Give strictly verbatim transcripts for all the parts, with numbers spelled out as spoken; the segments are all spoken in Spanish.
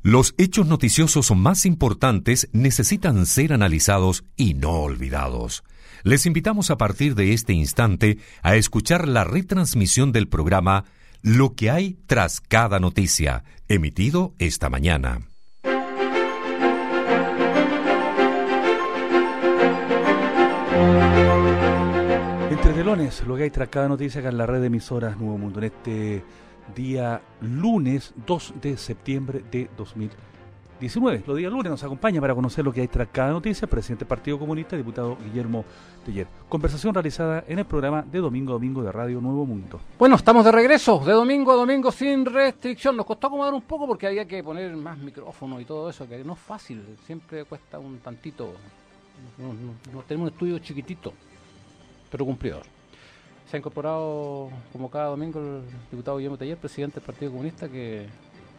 Los hechos noticiosos más importantes necesitan ser analizados y no olvidados. Les invitamos a partir de este instante a escuchar la retransmisión del programa Lo que hay tras cada noticia, emitido esta mañana. Entre telones, lo que hay tras cada noticia acá en la red de emisoras Nuevo Mundo, en este día lunes dos de septiembre de dos mil diecinueve. Los días lunes nos acompaña para conocer lo que hay tras cada noticia el presidente del Partido Comunista, diputado Guillermo Teller. Conversación realizada en el programa de domingo a domingo de Radio Nuevo Mundo. Bueno, estamos de regreso, de domingo a domingo sin restricción. Nos costó acomodar un poco porque había que poner más micrófonos y todo eso, que no es fácil, siempre cuesta un tantito. No, no, no tenemos un estudio chiquitito, pero cumplidor. Se ha incorporado, como cada domingo, el diputado Guillermo Teller, presidente del Partido Comunista, que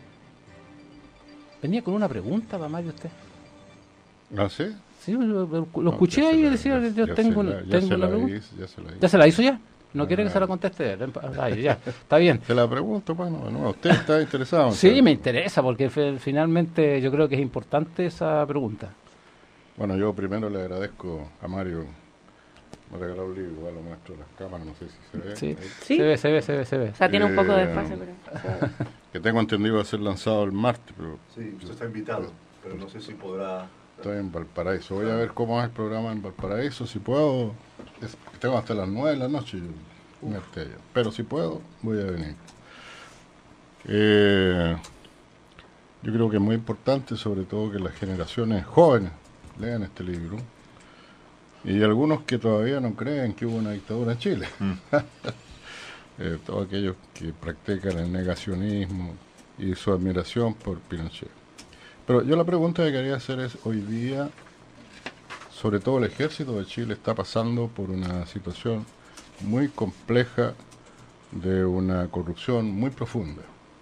venía con una pregunta para Mario usted. ¿Ah, sí? Sí, lo, lo, lo No, escuché ya ahí y la- decía, ya- yo ya tengo, se la- ya tengo se la la pregunta. hice, ya se la hice. ¿Ya se la hizo ya? ¿No Ah, quiere que se la conteste él? Ay, ya, está bien. Se la pregunto, bueno, bueno, usted está interesado. en Sí, saber. me interesa, porque fe- finalmente yo creo que es importante esa pregunta. Bueno, yo primero le agradezco a Mario. Me regaló un libro, igual lo muestro en las cámaras, no sé si se ve. Sí, Ahí. ¿Sí? se ve, se ve, se ve, se ve. O sea, tiene un poco de Eh, desfase, pero... Que tengo entendido va a ser lanzado el martes, pero Sí, usted está invitado, pero no sé si podrá... estoy en Valparaíso. Voy a ver cómo es el programa en Valparaíso, si puedo. Es, tengo hasta las nueve de la noche, yo, me esté allá. Pero si puedo, voy a venir. Eh, yo creo que es muy importante, sobre todo, que las generaciones jóvenes lean este libro. Y algunos que todavía no creen que hubo una dictadura en Chile. eh, todos aquellos que practican el negacionismo y su admiración por Pinochet. Pero yo la pregunta que quería hacer es, hoy día, sobre todo el ejército de Chile está pasando por una situación muy compleja de una corrupción muy profunda.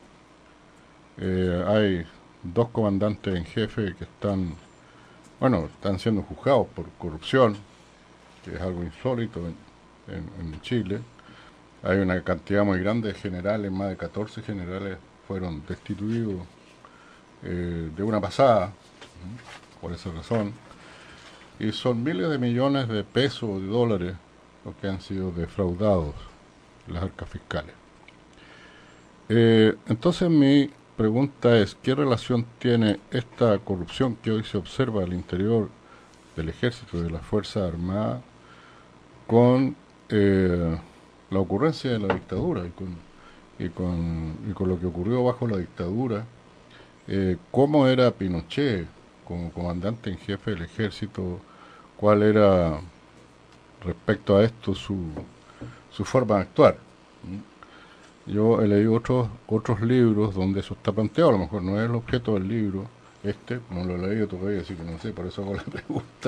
Eh, hay dos comandantes en jefe que están, bueno, están siendo juzgados por corrupción, que es algo insólito en, en, en Chile. Hay una cantidad muy grande de generales, más de catorce generales fueron destituidos eh, de una pasada, ¿no? Por esa razón. Y son miles de millones de pesos o de dólares los que han sido defraudados en las arcas fiscales. Eh, entonces mi pregunta es, ¿qué relación tiene esta corrupción que hoy se observa al interior del ejército y de las Fuerzas Armadas con eh, la ocurrencia de la dictadura y con, y con, y con lo que ocurrió bajo la dictadura? Eh, ¿Cómo era Pinochet como comandante en jefe del ejército? ¿Cuál era respecto a esto su, su forma de actuar? Yo he leído otros otros libros donde eso está planteado, a lo mejor no es el objeto del libro, este, no lo he leído todavía, así que no sé, por eso hago la pregunta,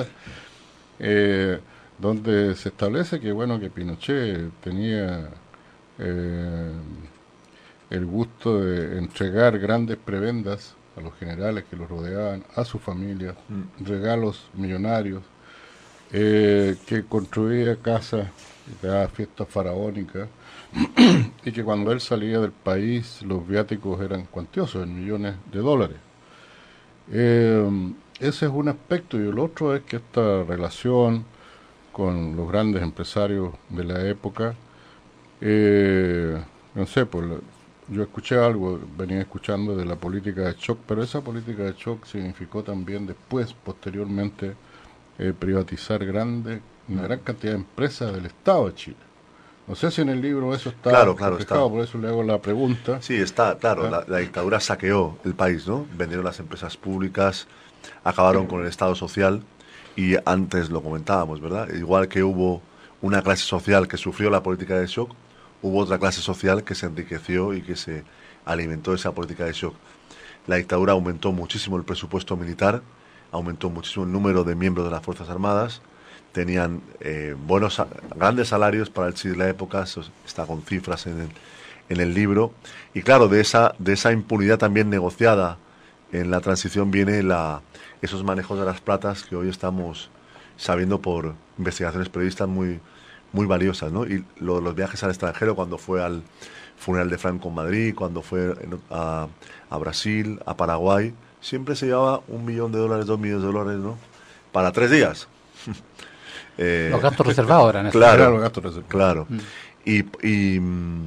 eh, donde se establece que, bueno, que Pinochet tenía eh, el gusto de entregar grandes prebendas a los generales que los rodeaban, a su familia, mm. regalos millonarios, eh, que construía casas, que daba fiestas faraónicas, y que cuando él salía del país los viáticos eran cuantiosos, en millones de dólares. Eh, ese es un aspecto, y el otro es que esta relación con los grandes empresarios de la época, eh, no sé, pues yo escuché algo, venía escuchando de la política de shock, pero esa política de shock significó también después, posteriormente, eh, privatizar grandes, una gran cantidad de empresas del Estado de Chile. No sé si en el libro eso está Claro, claro, reflejado, está. por eso le hago la pregunta. Sí, está, claro, ¿Ah? la, la dictadura saqueó el país, ¿no? Vendieron las empresas públicas, acabaron con el Estado social y antes lo comentábamos, ¿verdad? Igual que hubo una clase social que sufrió la política de shock, hubo otra clase social que se enriqueció y que se alimentó de esa política de shock. La dictadura aumentó muchísimo el presupuesto militar, aumentó muchísimo el número de miembros de las Fuerzas Armadas, tenían eh, buenos, grandes salarios para el Chile de la época, eso está con cifras en el, en el libro, y claro, de esa, de esa impunidad también negociada en la transición viene la, esos manejos de las platas que hoy estamos sabiendo por investigaciones periodistas muy, muy valiosas, ¿no? Y lo, los viajes al extranjero, cuando fue al funeral de Franco en Madrid, cuando fue a, a Brasil, a Paraguay, siempre se llevaba un millón de dólares, dos millones de dólares, ¿no? Para tres días. eh, los gastos reservados eran claro, claro, los gastos reservados. Claro. Mm. Y, y,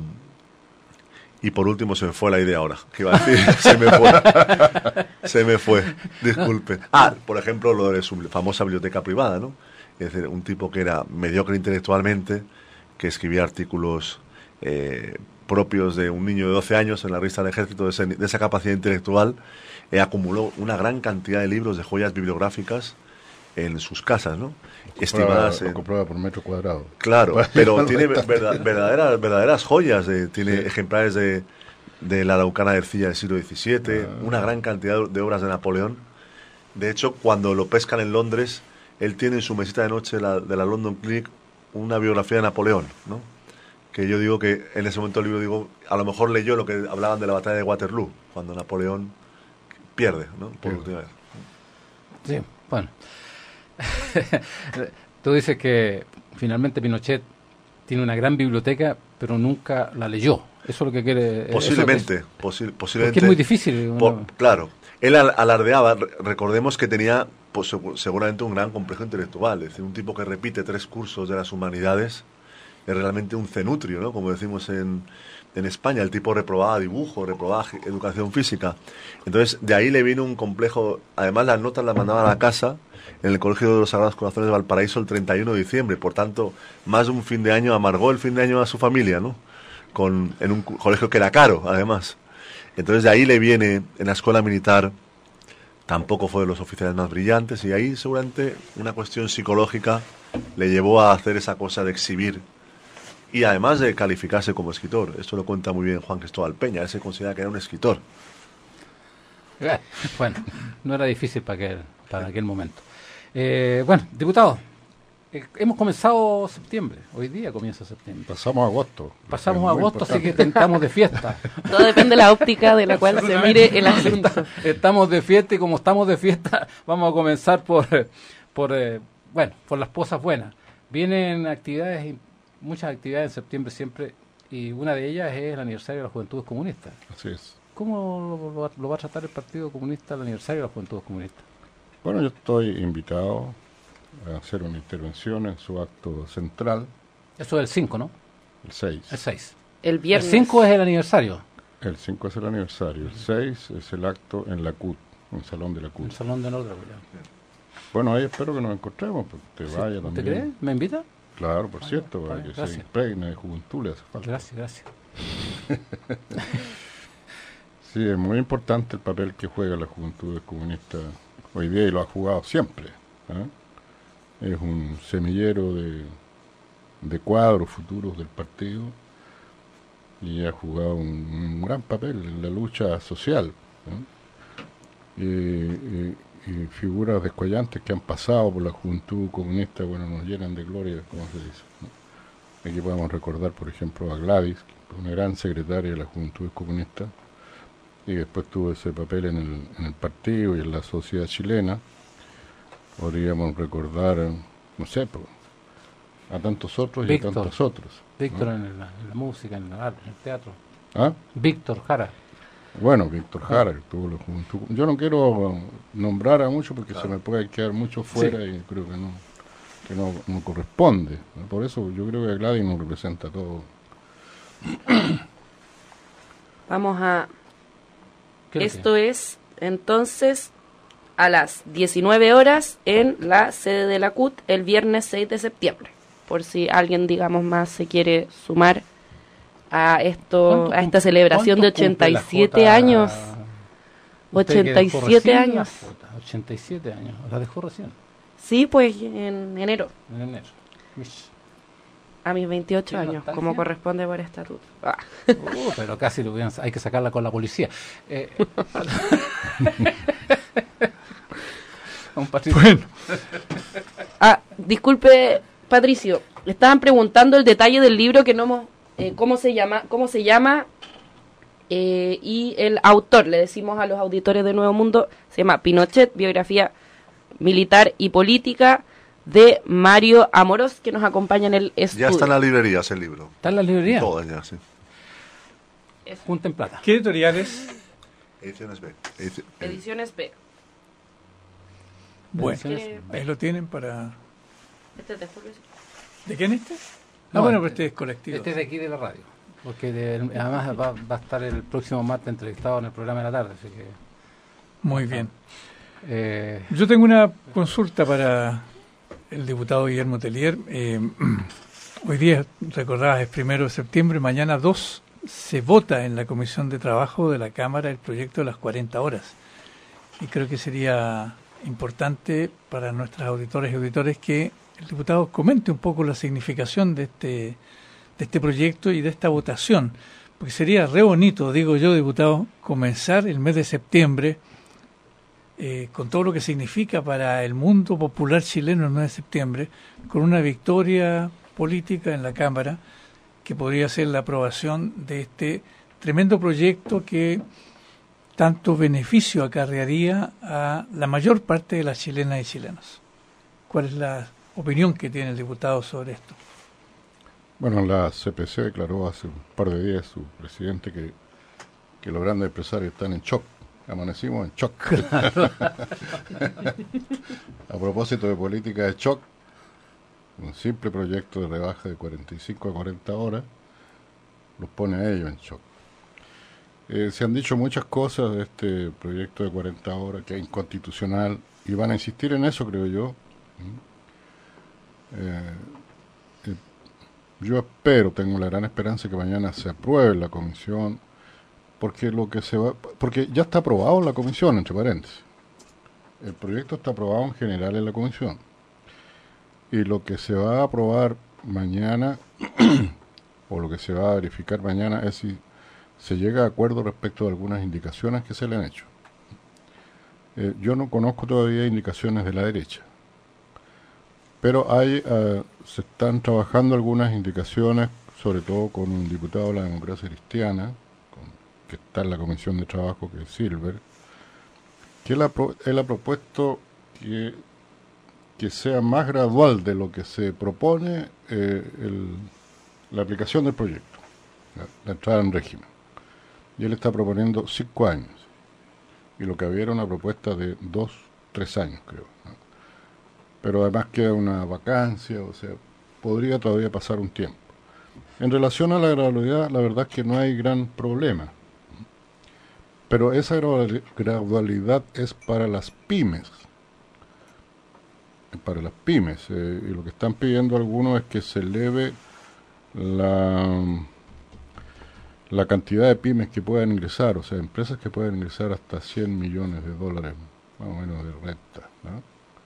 y por último se me fue la idea ahora. ¿Qué iba a decir? se me fue. Se me fue. Disculpe. Ah, por ejemplo, lo de su famosa biblioteca privada, ¿no? Es decir, un tipo que era mediocre intelectualmente, que escribía artículos eh, propios de un niño de doce años en la revista del Ejército, de, ese, de esa capacidad intelectual, eh, acumuló una gran cantidad de libros, de joyas bibliográficas en sus casas, ¿no? Compraba, Estimadas en... compraba por metro cuadrado. Claro, pero tiene verdad, verdaderas, verdaderas joyas, eh, tiene sí. ejemplares de, de la Araucana de Ercilla del siglo diecisiete, ah. una gran cantidad de obras de Napoleón. De hecho, cuando lo pescan en Londres, él tiene en su mesita de noche la, de la London Clinic una biografía de Napoleón, ¿no? Que yo digo que en ese momento el libro, digo, a lo mejor leyó lo que hablaban de la batalla de Waterloo, cuando Napoleón pierde, ¿no? Por última vez. Sí, bueno. Tú dices que finalmente Pinochet tiene una gran biblioteca, pero nunca la leyó. Eso es lo que quiere... Posiblemente, eso, posi posiblemente. Porque es muy difícil. Por, ¿no? Claro. Él alardeaba, recordemos que tenía pues, seguramente un gran complejo intelectual, es decir, un tipo que repite tres cursos de las humanidades, es realmente un cenutrio, ¿no? Como decimos en, en España, el tipo reprobaba dibujo, reprobaba educación física. Entonces, de ahí le vino un complejo, además las notas las mandaban a la casa, en el Colegio de los Sagrados Corazones de Valparaíso el treinta y uno de diciembre, por tanto, más de un fin de año amargó el fin de año a su familia, ¿no? Con, en un colegio que era caro, además. Entonces, de ahí le viene, en la escuela militar, tampoco fue de los oficiales más brillantes, y ahí seguramente una cuestión psicológica le llevó a hacer esa cosa de exhibir, y además de calificarse como escritor. Esto lo cuenta muy bien Juan Cristóbal Peña, él se considera que era un escritor. Bueno, no era difícil para aquel, para aquel momento. Eh, bueno, diputado, eh, hemos comenzado septiembre, hoy día comienza septiembre. Pasamos a agosto. Pasamos a agosto, así que estamos de fiesta. Todo depende de la óptica de la cual se mire el asunto. Estamos de fiesta y como estamos de fiesta, vamos a comenzar por, por eh, bueno, por las cosas buenas. Vienen actividades, muchas actividades en septiembre siempre, y una de ellas es el aniversario de las Juventudes Comunistas. Así es. ¿Cómo lo, lo, lo va a tratar el Partido Comunista el aniversario de las Juventudes Comunistas? Bueno, yo estoy invitado a hacer una intervención en su acto central. Eso es el cinco, ¿no? El seis. El seis. El viernes. El cinco es el aniversario. El cinco es el aniversario. El seis es el acto en la C U T, en el Salón de la C U T. El Salón de Honor. Bueno, ahí espero que nos encontremos, porque te sí, vaya también. ¿Usted cree? ¿Me invita? Claro, por ah, cierto, no, para que gracias. se impregne de juventud le hace falta. Gracias, gracias. Sí, es muy importante el papel que juega la Juventud Comunista hoy día, y lo ha jugado siempre. ¿eh? Es un semillero de, de cuadros futuros del partido, y ha jugado un, un gran papel en la lucha social. ¿eh? Y, y, y figuras descollantes que han pasado por la Juventud Comunista, bueno, nos llenan de gloria, como se dice. ¿no? Aquí podemos recordar, por ejemplo, a Gladys, una gran secretaria de la Juventud Comunista, y después tuvo ese papel en el, en el partido y en la sociedad chilena. Podríamos recordar, no sé, pues, a tantos otros Víctor, y a tantos otros. Víctor ¿no? en, la, en la música, en el arte, en el teatro. ¿Ah? Víctor Jara. Bueno, Víctor Jara, que tuvo la Juventud. Yo no quiero nombrar a muchos porque claro. se me puede quedar mucho fuera, sí. y creo que no que no, no corresponde. Por eso yo creo que Gladys nos representa todo. Vamos a... Esto que? es, entonces, a las diecinueve horas en la sede de la C U T, el viernes seis de septiembre. Por si alguien, digamos, más se quiere sumar a esto, a esta celebración de ochenta y siete años. ochenta y siete años. ochenta y siete años, la dejó recién. Sí, pues en enero. En enero. Mish. A mis veintiocho años, como corresponde por estatuto. Ah. Uh, pero casi lo hubieran, hay que sacarla con la policía. Eh, un bueno. Ah, disculpe, Patricio, le estaban preguntando el detalle del libro que no hemos, eh, cómo se llama, cómo se llama eh, y el autor, le decimos a los auditores de Nuevo Mundo, se llama Pinochet, biografía militar y política, de Mario Amorós, que nos acompaña en el estudio. Ya está en las librerías el libro. ¿Está en las librerías? Todas ya, sí. Junten plata. ¿Qué editoriales? Ediciones B. Edici Ediciones B. Bueno, ahí lo tienen para... ¿Este es de Julio? ¿De quién este? Ah, no, bueno, pues este es colectivo. Este es de aquí de la radio. Porque de, además va, va a estar el próximo martes entrevistado en el programa de la tarde, así que... Muy bien. Eh, Yo tengo una consulta para el diputado Guillermo Tellier. Eh, hoy día, recordabas, es primero de septiembre, mañana dos se vota en la Comisión de Trabajo de la Cámara el proyecto de las cuarenta horas. Y creo que sería importante para nuestros auditores y auditores que el diputado comente un poco la significación de este, de este proyecto y de esta votación. Porque sería re bonito, digo yo, diputado, comenzar el mes de septiembre Eh, con todo lo que significa para el mundo popular chileno el nueve de septiembre, con una victoria política en la Cámara que podría ser la aprobación de este tremendo proyecto que tanto beneficio acarrearía a la mayor parte de las chilenas y chilenos. ¿Cuál es la opinión que tiene el diputado sobre esto? Bueno, la C P C declaró hace un par de días su presidente que, que los grandes empresarios están en shock. Amanecimos en shock. Claro. A propósito de política de shock, un simple proyecto de rebaja de cuarenta y cinco a cuarenta horas los pone a ellos en shock. Eh, se han dicho muchas cosas de este proyecto de cuarenta horas, que es inconstitucional, y van a insistir en eso, creo yo. Eh, eh, yo espero, tengo la gran esperanza que mañana se apruebe en la comisión, porque lo que se va, porque ya está aprobado en la comisión, entre paréntesis. El proyecto está aprobado en general en la comisión. Y lo que se va a aprobar mañana, o lo que se va a verificar mañana, es si se llega a acuerdo respecto de algunas indicaciones que se le han hecho. Eh, yo no conozco todavía indicaciones de la derecha, pero hay, uh, se están trabajando algunas indicaciones, sobre todo con un diputado de la Democracia Cristiana, que está en la Comisión de Trabajo, que es Silver, que él ha, pro, él ha propuesto que, que sea más gradual de lo que se propone eh, el, la aplicación del proyecto, la, la entrada en régimen. Y él está proponiendo cinco años, y lo que había era una propuesta de dos, tres años, creo, ¿no? Pero además queda una vacancia, o sea, podría todavía pasar un tiempo. En relación a la gradualidad, la verdad es que no hay gran problema. Pero esa gradualidad es para las pymes, para las pymes, eh, y lo que están pidiendo algunos es que se eleve la, la cantidad de pymes que puedan ingresar, o sea, empresas que puedan ingresar hasta cien millones de dólares, más o menos, de renta, ¿no?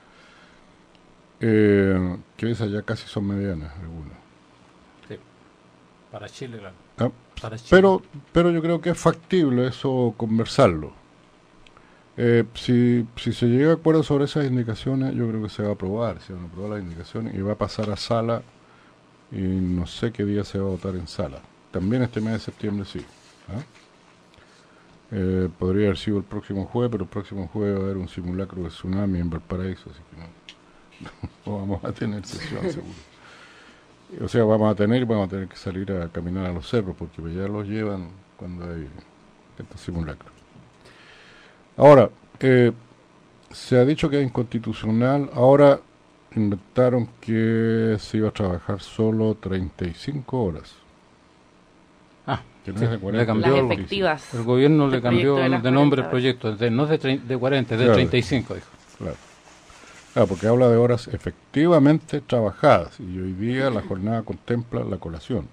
Eh, que esas ya casi son medianas, algunas. Sí, para Chile, claro. ¿Ah? Pero, pero yo creo que es factible eso, conversarlo. Eh, si, si se llega a acuerdo sobre esas indicaciones, yo creo que se va a aprobar, se van a aprobar las indicaciones y va a pasar a sala, y no sé qué día se va a votar en sala. También este mes de septiembre sí. ¿Ah? Eh, podría haber sido el próximo jueves, pero el próximo jueves va a haber un simulacro de tsunami en Valparaíso, así que no, no vamos a tener sesión seguro. O sea, vamos a tener vamos a tener que salir a caminar a los cerros, porque ya los llevan cuando hay estos simulacros. Ahora, eh, se ha dicho que es inconstitucional. Ahora inventaron que se iba a trabajar solo treinta y cinco horas. Ah, que no sí, es de cuarenta, le cambió las efectivas. El gobierno le El cambió de, de nombre el proyecto, de, no es de, de cuarenta, es de claro, treinta y cinco, dijo. Claro. Claro, porque habla de horas efectivamente trabajadas, y hoy día la jornada contempla la colación.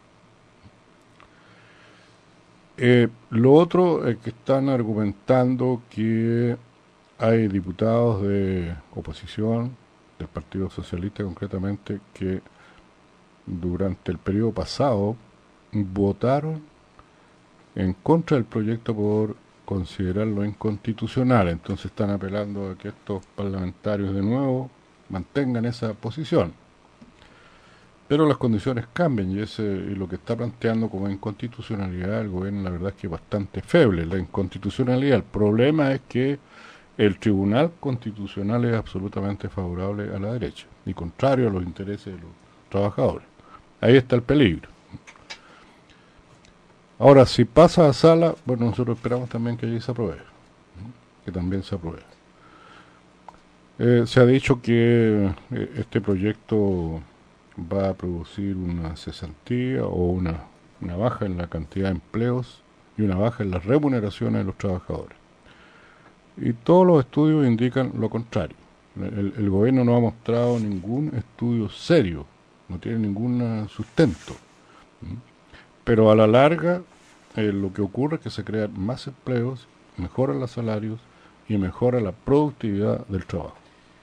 Eh, lo otro es que están argumentando que hay diputados de oposición, del Partido Socialista concretamente, que durante el periodo pasado votaron en contra del proyecto por considerarlo inconstitucional. Entonces están apelando a que estos parlamentarios de nuevo mantengan esa posición. Pero las condiciones cambian, y ese y lo que está planteando como inconstitucionalidad el gobierno, la verdad es que es bastante feble. La inconstitucionalidad, el problema es que el Tribunal Constitucional es absolutamente favorable a la derecha y contrario a los intereses de los trabajadores. Ahí está el peligro. Ahora, si pasa a sala, bueno, nosotros esperamos también que allí se apruebe. que también se apruebe. Eh, se ha dicho que eh, este proyecto va a producir una cesantía o una, una baja en la cantidad de empleos y una baja en las remuneraciones de los trabajadores. Y todos los estudios indican lo contrario. El, el gobierno no ha mostrado ningún estudio serio, no tiene ningún sustento. ¿Mm? Pero a la larga, eh, lo que ocurre es que se crean más empleos, mejoran los salarios y mejora la productividad del trabajo.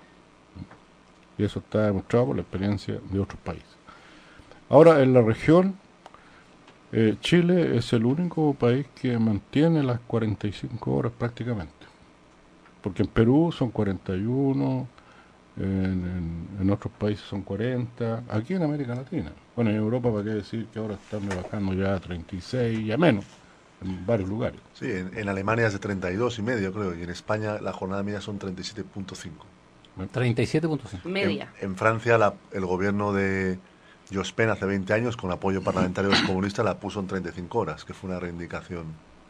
Y eso está demostrado por la experiencia de otros países. Ahora, en la región, eh, Chile es el único país que mantiene las cuarenta y cinco horas prácticamente. Porque en Perú son cuarenta y uno, en, en, en otros países son cuarenta, aquí en América Latina. Bueno, en Europa, para qué decir que ahora están bajando ya a treinta y seis y a menos, en varios lugares. Sí, en, en Alemania es de treinta y dos y medio, creo, y en España la jornada media son treinta y siete punto cinco. treinta y siete punto cinco. Media. En, en Francia, la, el gobierno de Jospin hace veinte años, con apoyo parlamentario de los comunistas, la puso en treinta y cinco horas, que fue una reivindicación.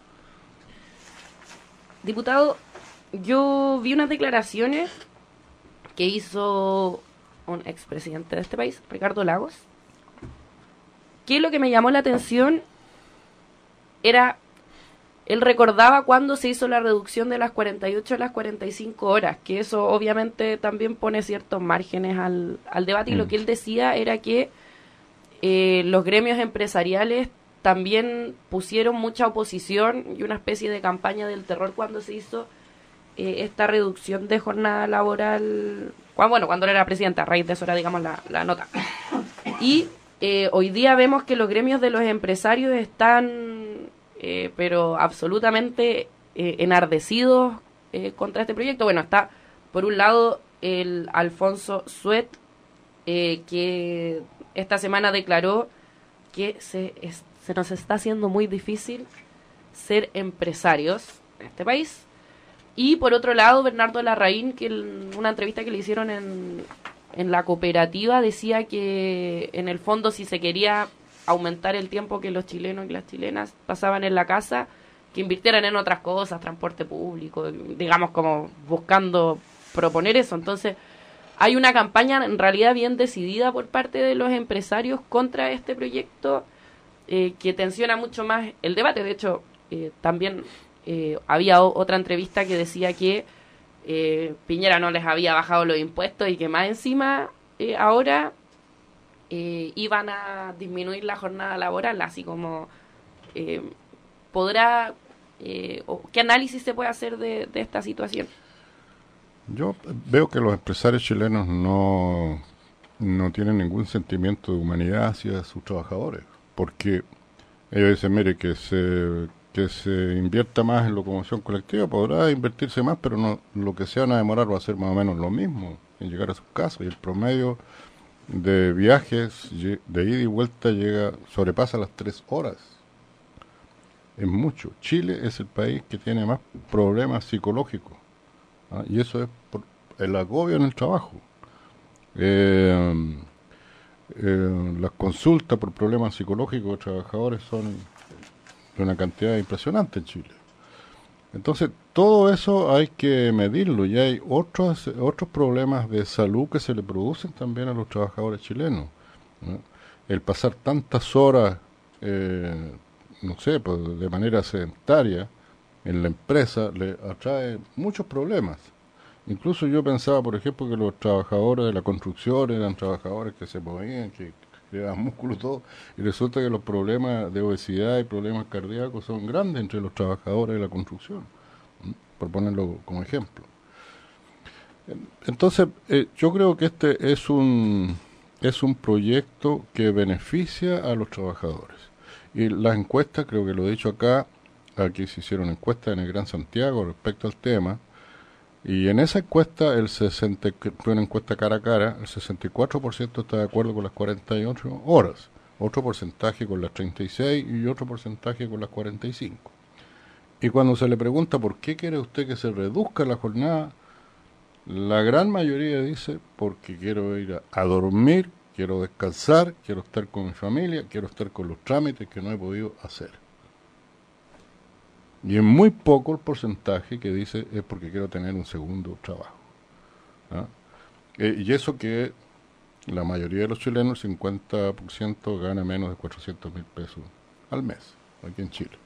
Diputado, yo vi unas declaraciones que hizo un expresidente de este país, Ricardo Lagos, que lo que me llamó la atención era, él recordaba cuando se hizo la reducción de las cuarenta y ocho a las cuarenta y cinco horas, que eso obviamente también pone ciertos márgenes al, al debate, y lo que él decía era que eh, los gremios empresariales también pusieron mucha oposición y una especie de campaña del terror cuando se hizo eh, esta reducción de jornada laboral, cuando, bueno, cuando él era presidente, a raíz de eso era, digamos, la, la nota. Y eh, hoy día vemos que los gremios de los empresarios están, eh, pero absolutamente eh, enardecidos eh, contra este proyecto. Bueno, está, por un lado, el Alfonso Suet, eh, que esta semana declaró que se, es, se nos está haciendo muy difícil ser empresarios en este país. Y por otro lado, Bernardo Larraín, que en una entrevista que le hicieron en, en la cooperativa, decía que en el fondo, si se quería aumentar el tiempo que los chilenos y las chilenas pasaban en la casa, que invirtieran en otras cosas, transporte público, digamos, como buscando proponer eso. Entonces, hay una campaña en realidad bien decidida por parte de los empresarios contra este proyecto, eh, que tensiona mucho más el debate. De hecho, eh, también eh, había o, otra entrevista que decía que eh, Piñera no les había bajado los impuestos y que más encima eh, ahora eh, iban a disminuir la jornada laboral, así como eh, podrá, eh, o, ¿qué análisis se puede hacer de, de esta situación? Yo veo que los empresarios chilenos no, no tienen ningún sentimiento de humanidad hacia sus trabajadores, porque ellos dicen, mire, que se, que se invierta más en locomoción colectiva, podrá invertirse más, pero no, lo que se van a demorar va a ser más o menos lo mismo en llegar a sus casas, y el promedio de viajes de ida y vuelta llega sobrepasa las tres horas. Es mucho. Chile es el país que tiene más problemas psicológicos. ¿Ah? Y eso es por el agobio en el trabajo. Eh, eh, las consultas por problemas psicológicos de trabajadores son de una cantidad impresionante en Chile. Entonces, todo eso hay que medirlo, y hay otros otros problemas de salud que se le producen también a los trabajadores chilenos, ¿no? El pasar tantas horas, eh, no sé, pues, de manera sedentaria en la empresa le atrae muchos problemas. Incluso yo pensaba, por ejemplo, que los trabajadores de la construcción eran trabajadores que se movían, que creaban músculos, todo, y resulta que los problemas de obesidad y problemas cardíacos son grandes entre los trabajadores de la construcción, por ponerlo como ejemplo. Entonces, eh, yo creo que este es un es un proyecto que beneficia a los trabajadores. Y las encuestas, creo que lo he dicho acá, aquí se hicieron encuestas en el Gran Santiago respecto al tema, y en esa encuesta, el sesenta, fue una encuesta cara a cara, el sesenta y cuatro por ciento está de acuerdo con las cuarenta y ocho horas, otro porcentaje con las treinta y seis y otro porcentaje con las cuarenta y cinco. Y cuando se le pregunta por qué quiere usted que se reduzca la jornada, la gran mayoría dice porque quiero ir a, a dormir, quiero descansar, quiero estar con mi familia, quiero estar con los trámites que no he podido hacer. Y es muy poco el porcentaje que dice es porque quiero tener un segundo trabajo. ¿Ah? Eh, y eso que la mayoría de los chilenos, el cincuenta por ciento, gana menos de cuatrocientos mil pesos al mes, aquí en Chile.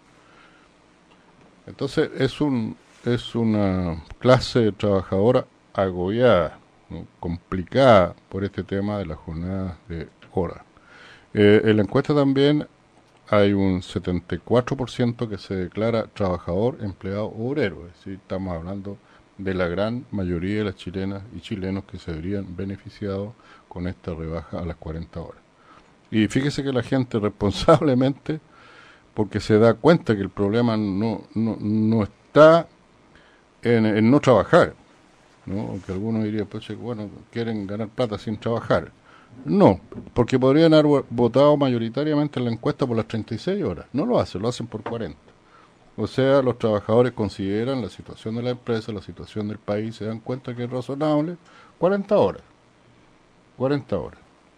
Entonces es un es una clase trabajadora agobiada, ¿no? Complicada por este tema de las jornadas de horas. Eh, en la encuesta también hay un setenta y cuatro por ciento que se declara trabajador, empleado o obrero, es decir, estamos hablando de la gran mayoría de las chilenas y chilenos que se verían beneficiados con esta rebaja a las cuarenta horas. Y fíjese que la gente responsablemente, porque se da cuenta que el problema no no, no está en, en no trabajar, ¿no? Aunque algunos dirían, pues bueno, quieren ganar plata sin trabajar. No, porque podrían haber votado mayoritariamente en la encuesta por las treinta y seis horas. No lo hacen, lo hacen por cuarenta. O sea, los trabajadores consideran la situación de la empresa, la situación del país, se dan cuenta que es razonable, cuarenta horas. cuarenta horas.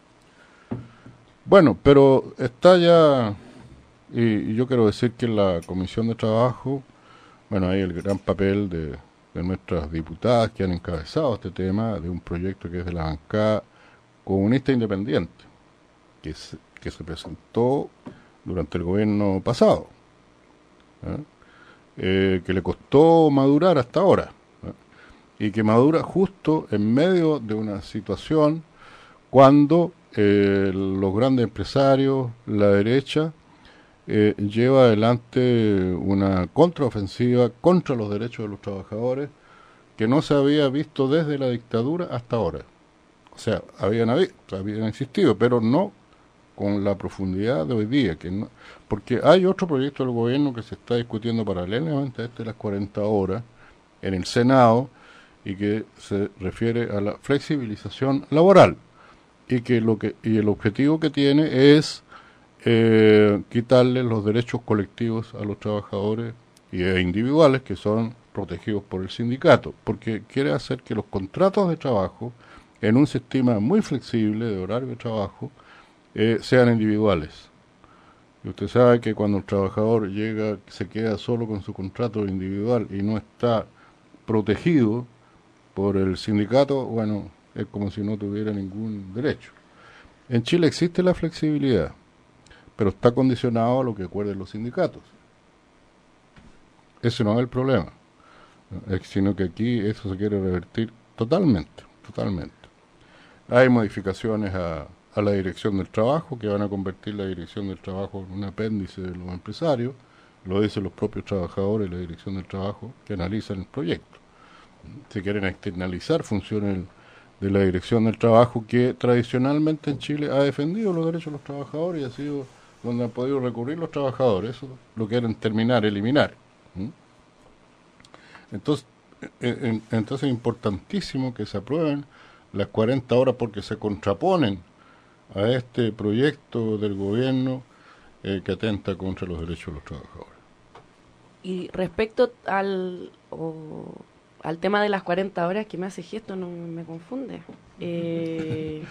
Bueno, pero está ya, y, y yo quiero decir que la Comisión de Trabajo, bueno, hay el gran papel de, de nuestras diputadas que han encabezado este tema, de un proyecto que es de la bancada comunista independiente, que se, que se presentó durante el gobierno pasado, ¿eh? Eh, que le costó madurar hasta ahora, ¿eh? Y que madura justo en medio de una situación cuando eh, los grandes empresarios, la derecha, eh, lleva adelante una contraofensiva contra los derechos de los trabajadores que no se había visto desde la dictadura hasta ahora. O sea, habían, habían existido, pero no con la profundidad de hoy día, que no, porque hay otro proyecto del gobierno que se está discutiendo paralelamente a este de las cuarenta horas en el Senado y que se refiere a la flexibilización laboral y que lo que y el objetivo que tiene es eh, quitarle los derechos colectivos a los trabajadores y e individuales que son protegidos por el sindicato, porque quiere hacer que los contratos de trabajo en un sistema muy flexible de horario de trabajo eh, sean individuales. Y usted sabe que cuando el trabajador llega, se queda solo con su contrato individual y no está protegido por el sindicato, bueno, es como si no tuviera ningún derecho. En Chile existe la flexibilidad, pero está condicionado a lo que acuerden los sindicatos. Ese no es el problema, sino que aquí eso se quiere revertir totalmente, totalmente. Hay modificaciones a, a la dirección del trabajo que van a convertir la dirección del trabajo en un apéndice de los empresarios, lo dicen los propios trabajadores de la dirección del trabajo que analizan el proyecto. Se quieren externalizar funciones de la dirección del trabajo que tradicionalmente en Chile ha defendido los derechos de los trabajadores y ha sido donde han podido recurrir los trabajadores. Eso lo quieren terminar, eliminar. ¿Mm? Entonces, eh, entonces es importantísimo que se aprueben las cuarenta horas porque se contraponen a este proyecto del gobierno eh, que atenta contra los derechos de los trabajadores. Y respecto al o, al tema de las cuarenta horas, que me hace gesto, no me confunde. Eh,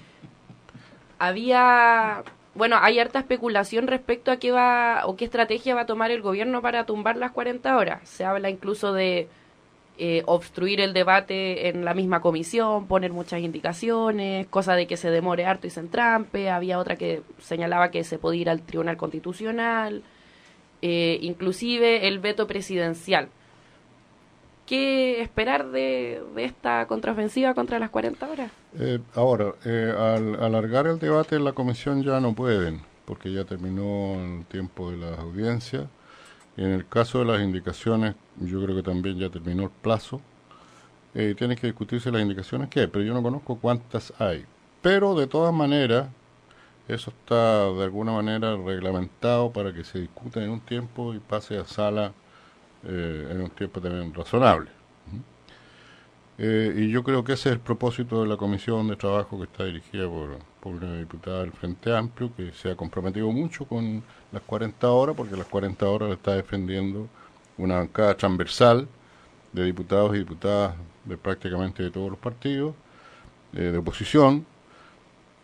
había, bueno, hay harta especulación respecto a qué va o qué estrategia va a tomar el gobierno para tumbar las cuarenta horas. Se habla incluso de Eh, obstruir el debate en la misma comisión, poner muchas indicaciones, cosa de que se demore harto y se entrampe. Había otra que señalaba que se podía ir al Tribunal Constitucional, eh, inclusive el veto presidencial. ¿Qué esperar de, de esta contraofensiva contra las cuarenta horas? Eh, ahora, eh, al alargar el debate en la comisión ya no pueden, porque ya terminó el tiempo de las audiencias. En el caso de las indicaciones, yo creo que también ya terminó el plazo. Eh, tiene que discutirse las indicaciones que hay, pero yo no conozco cuántas hay. Pero de todas maneras, eso está de alguna manera reglamentado para que se discuta en un tiempo y pase a sala eh, en un tiempo también razonable. Eh, y yo creo que ese es el propósito de la Comisión de Trabajo que está dirigida por, por una diputada del Frente Amplio, que se ha comprometido mucho con las cuarenta horas, porque las cuarenta horas la está defendiendo una bancada transversal de diputados y diputadas de prácticamente de todos los partidos, eh, de oposición,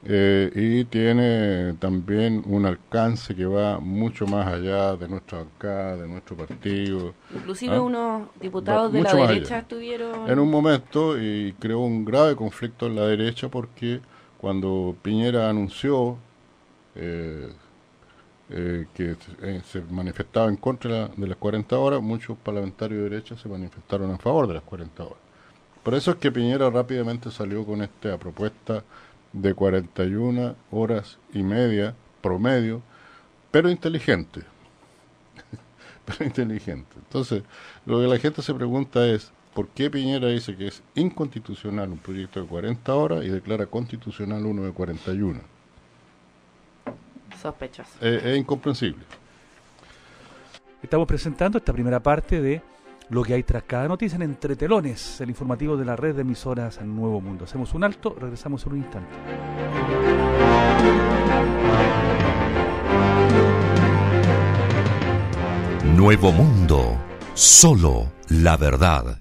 eh, y tiene también un alcance que va mucho más allá de nuestra bancada, de nuestro partido. Inclusive ¿Ah? unos diputados Va de la mucho más derecha allá. estuvieron... En un momento, y creó un grave conflicto en la derecha porque cuando Piñera anunció eh, eh, que eh, se manifestaba en contra de las cuarenta horas, muchos parlamentarios de derecha se manifestaron en favor de las cuarenta horas. Por eso es que Piñera rápidamente salió con esta propuesta de cuarenta y una horas y media promedio, pero inteligente. pero inteligente. Entonces, lo que la gente se pregunta es, ¿por qué Piñera dice que es inconstitucional un proyecto de cuarenta horas y declara constitucional uno de cuarenta y una? Sospechoso. Eh, es incomprensible. Estamos presentando esta primera parte de Lo que hay tras cada noticia en Entre Telones, el informativo de la red de emisoras Nuevo Mundo. Hacemos un alto, regresamos en un instante. Nuevo Mundo, solo la verdad.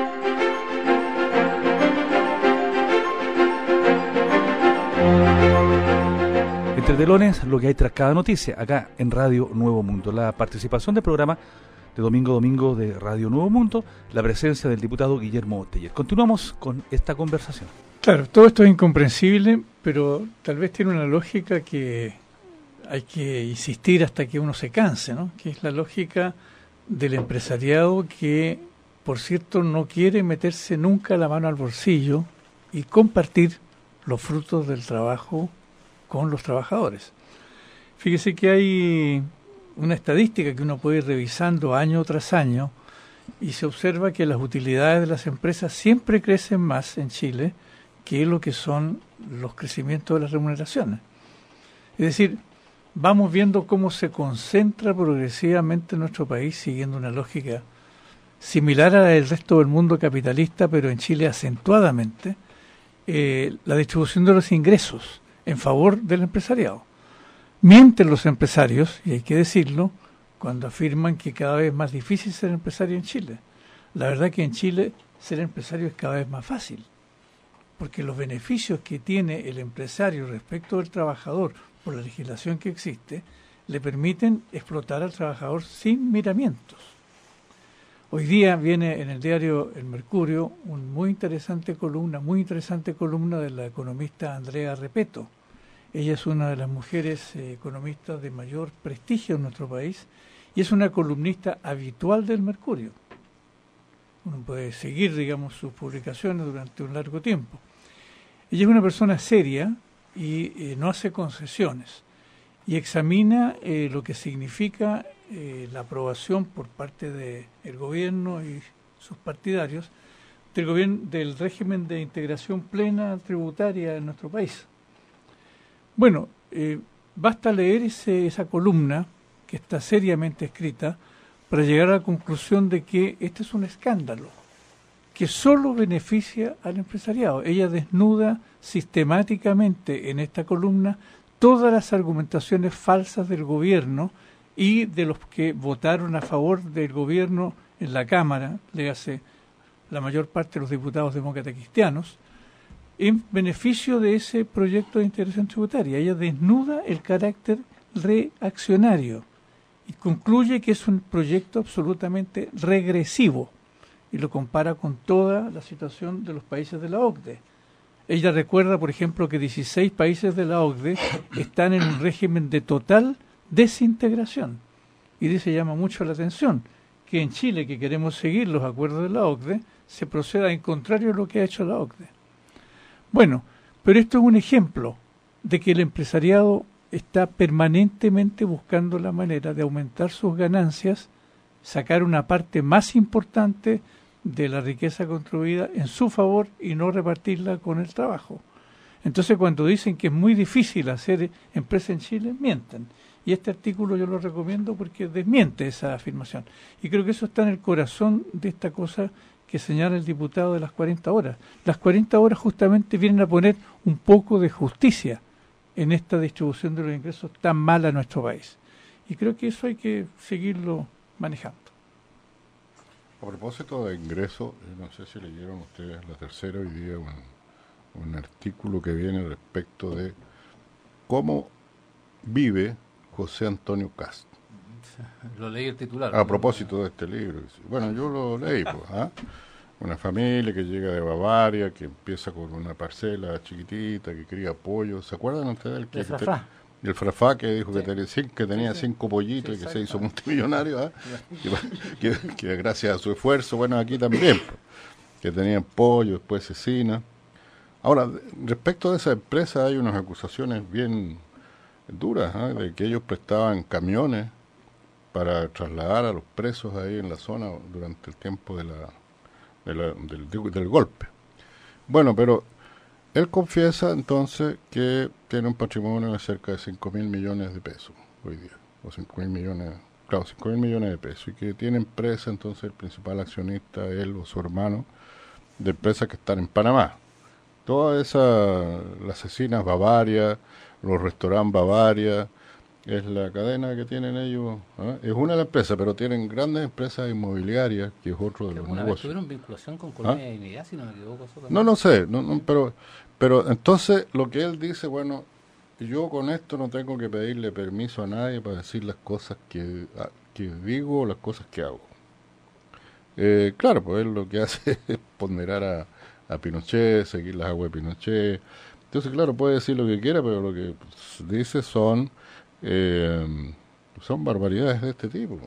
Entre Telones, lo que hay tras cada noticia, acá en Radio Nuevo Mundo. La participación del programa de Domingo a Domingo de Radio Nuevo Mundo, la presencia del diputado Guillermo Teller. Continuamos con esta conversación. Claro, todo esto es incomprensible, pero tal vez tiene una lógica que hay que insistir hasta que uno se canse, ¿no? Que es la lógica del empresariado que, por cierto, no quiere meterse nunca la mano al bolsillo y compartir los frutos del trabajo con los trabajadores. Fíjese que hay una estadística que uno puede ir revisando año tras año y se observa que las utilidades de las empresas siempre crecen más en Chile que lo que son los crecimientos de las remuneraciones. Es decir, vamos viendo cómo se concentra progresivamente nuestro país siguiendo una lógica similar a la del resto del mundo capitalista, pero en Chile acentuadamente, eh, la distribución de los ingresos en favor del empresariado. Mienten los empresarios, y hay que decirlo, cuando afirman que cada vez es más difícil ser empresario en Chile. La verdad que en Chile ser empresario es cada vez más fácil, porque los beneficios que tiene el empresario respecto del trabajador por la legislación que existe, le permiten explotar al trabajador sin miramientos. Hoy día viene en el diario El Mercurio una muy interesante columna, muy interesante columna de la economista Andrea Repeto. Ella es una de las mujeres eh, economistas de mayor prestigio en nuestro país y es una columnista habitual del Mercurio. Uno puede seguir, digamos, sus publicaciones durante un largo tiempo. Ella es una persona seria y eh, no hace concesiones y examina eh, lo que significa eh, la aprobación por parte del gobierno y sus partidarios del, gobierno, del régimen de integración plena tributaria en nuestro país. Bueno, eh, basta leer ese, esa columna, que está seriamente escrita, para llegar a la conclusión de que este es un escándalo, que solo beneficia al empresariado. Ella desnuda sistemáticamente en esta columna todas las argumentaciones falsas del gobierno y de los que votaron a favor del gobierno en la Cámara, le hace la mayor parte de los diputados demócratas cristianos, en beneficio de ese proyecto de integración tributaria. Ella desnuda el carácter reaccionario y concluye que es un proyecto absolutamente regresivo y lo compara con toda la situación de los países de la O C D E. Ella recuerda, por ejemplo, que dieciséis países de la O C D E están en un régimen de total desintegración. Y dice, llama mucho la atención que en Chile, que queremos seguir los acuerdos de la O C D E, se proceda en contrario a lo que ha hecho la O C D E. Bueno, pero esto es un ejemplo de que el empresariado está permanentemente buscando la manera de aumentar sus ganancias, sacar una parte más importante de la riqueza construida en su favor y no repartirla con el trabajo. Entonces, cuando dicen que es muy difícil hacer empresa en Chile, mienten. Y este artículo yo lo recomiendo porque desmiente esa afirmación. Y creo que eso está en el corazón de esta cosa que señala el diputado de las cuarenta horas. Las cuarenta horas justamente vienen a poner un poco de justicia en esta distribución de los ingresos tan mala a nuestro país. Y creo que eso hay que seguirlo manejando. A propósito de ingresos, no sé si leyeron ustedes la tercera hoy día, un, un artículo que viene respecto de cómo vive José Antonio Kast. Lo leí el titular. A propósito de este libro. Bueno, yo lo leí, pues, ¿ah? Una familia que llega de Bavaria, que empieza con una parcela chiquitita, que cría pollos. ¿Se acuerdan ustedes? El, que, el frafá. El frafá que dijo sí. que tenía, cinco, que tenía sí, sí. cinco pollitos sí, y que se hizo multimillonario, ¿ah? que, que, que gracias a su esfuerzo, bueno, aquí también, pues, que tenían pollo, después cecina. Ahora, respecto de esa empresa hay unas acusaciones bien duras, ¿eh? De que ellos prestaban camiones para trasladar a los presos ahí en la zona durante el tiempo de la, de la, del, del golpe. Bueno, pero él confiesa entonces que tiene un patrimonio de cerca de cinco mil millones de pesos hoy día, o cinco mil millones, claro, cinco mil millones de pesos, y que tiene empresa, entonces el principal accionista, él o su hermano, de empresas que están en Panamá. Todas esas, las cecinas Bavaria, los restaurantes Bavaria, es la cadena que tienen ellos, ¿eh? Es una de las empresas, pero tienen grandes empresas inmobiliarias, que es otro de los negocios. ¿Tuvieron vinculación con Colonia ¿Ah? Dignidad, si no me equivoco? Eso no, no sé, no, no, pero, pero entonces lo que él dice, bueno, yo con esto no tengo que pedirle permiso a nadie para decir las cosas que, que digo o las cosas que hago. Eh, claro, pues él lo que hace es ponderar a, a Pinochet, seguir las aguas de Pinochet. Entonces, claro, puede decir lo que quiera, pero lo que pues, dice son eh, son barbaridades de este tipo.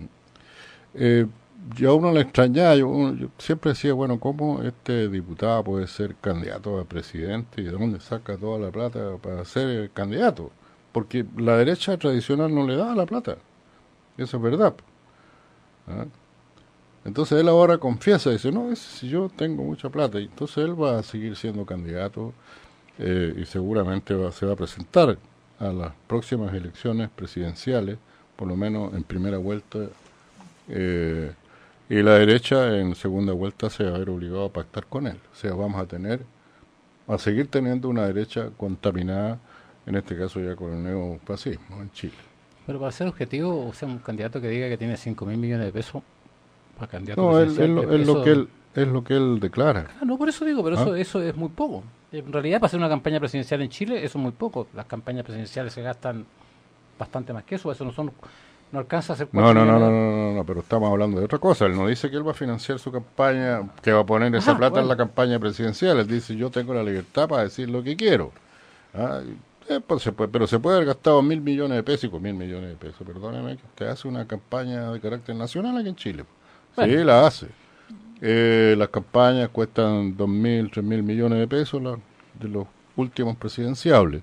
Eh, yo a uno le extrañaba, yo, uno, yo siempre decía, bueno, ¿cómo este diputado puede ser candidato a presidente y de dónde saca toda la plata para ser candidato? Porque la derecha tradicional no le da la plata. Eso es verdad. ¿Ah? Entonces él ahora confiesa, dice, no, es, si yo tengo mucha plata, y entonces él va a seguir siendo candidato eh, y seguramente va, se va a presentar a las próximas elecciones presidenciales, por lo menos en primera vuelta, eh, y la derecha en segunda vuelta se va a ver obligado a pactar con él. O sea, vamos a tener, a seguir teniendo una derecha contaminada, en este caso ya con el neofascismo en Chile. Pero para ser objetivo, o sea, un candidato que diga que tiene cinco mil millones de pesos, para candidato no, él, él, eso, él lo que él es lo que él declara. Ah, no, por eso digo, pero ¿Ah? eso eso es muy poco. En realidad, para hacer una campaña presidencial en Chile, eso es muy poco. Las campañas presidenciales se gastan bastante más que eso. Eso no son no alcanza a ser no no no, no, no, no, no, pero estamos hablando de otra cosa. Él no dice que él va a financiar su campaña, que va a poner esa Ajá, plata bueno. en la campaña presidencial. Él dice, yo tengo la libertad para decir lo que quiero. ¿Ah? Eh, pues se puede, pero se puede haber gastado mil millones de pesos y con mil millones de pesos. Perdóneme que usted hace una campaña de carácter nacional aquí en Chile. Bueno. Sí, la hace. Eh, las campañas cuestan dos mil, tres mil millones de pesos la, de los últimos presidenciables.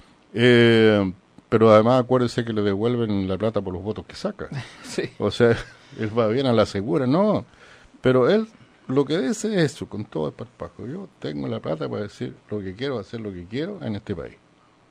Eh, pero además acuérdese que le devuelven la plata por los votos que saca. Sí. O sea, él va bien a la segura, no. Pero él lo que dice es eso, con todo el parpajo. Yo tengo la plata para decir lo que quiero, hacer lo que quiero en este país.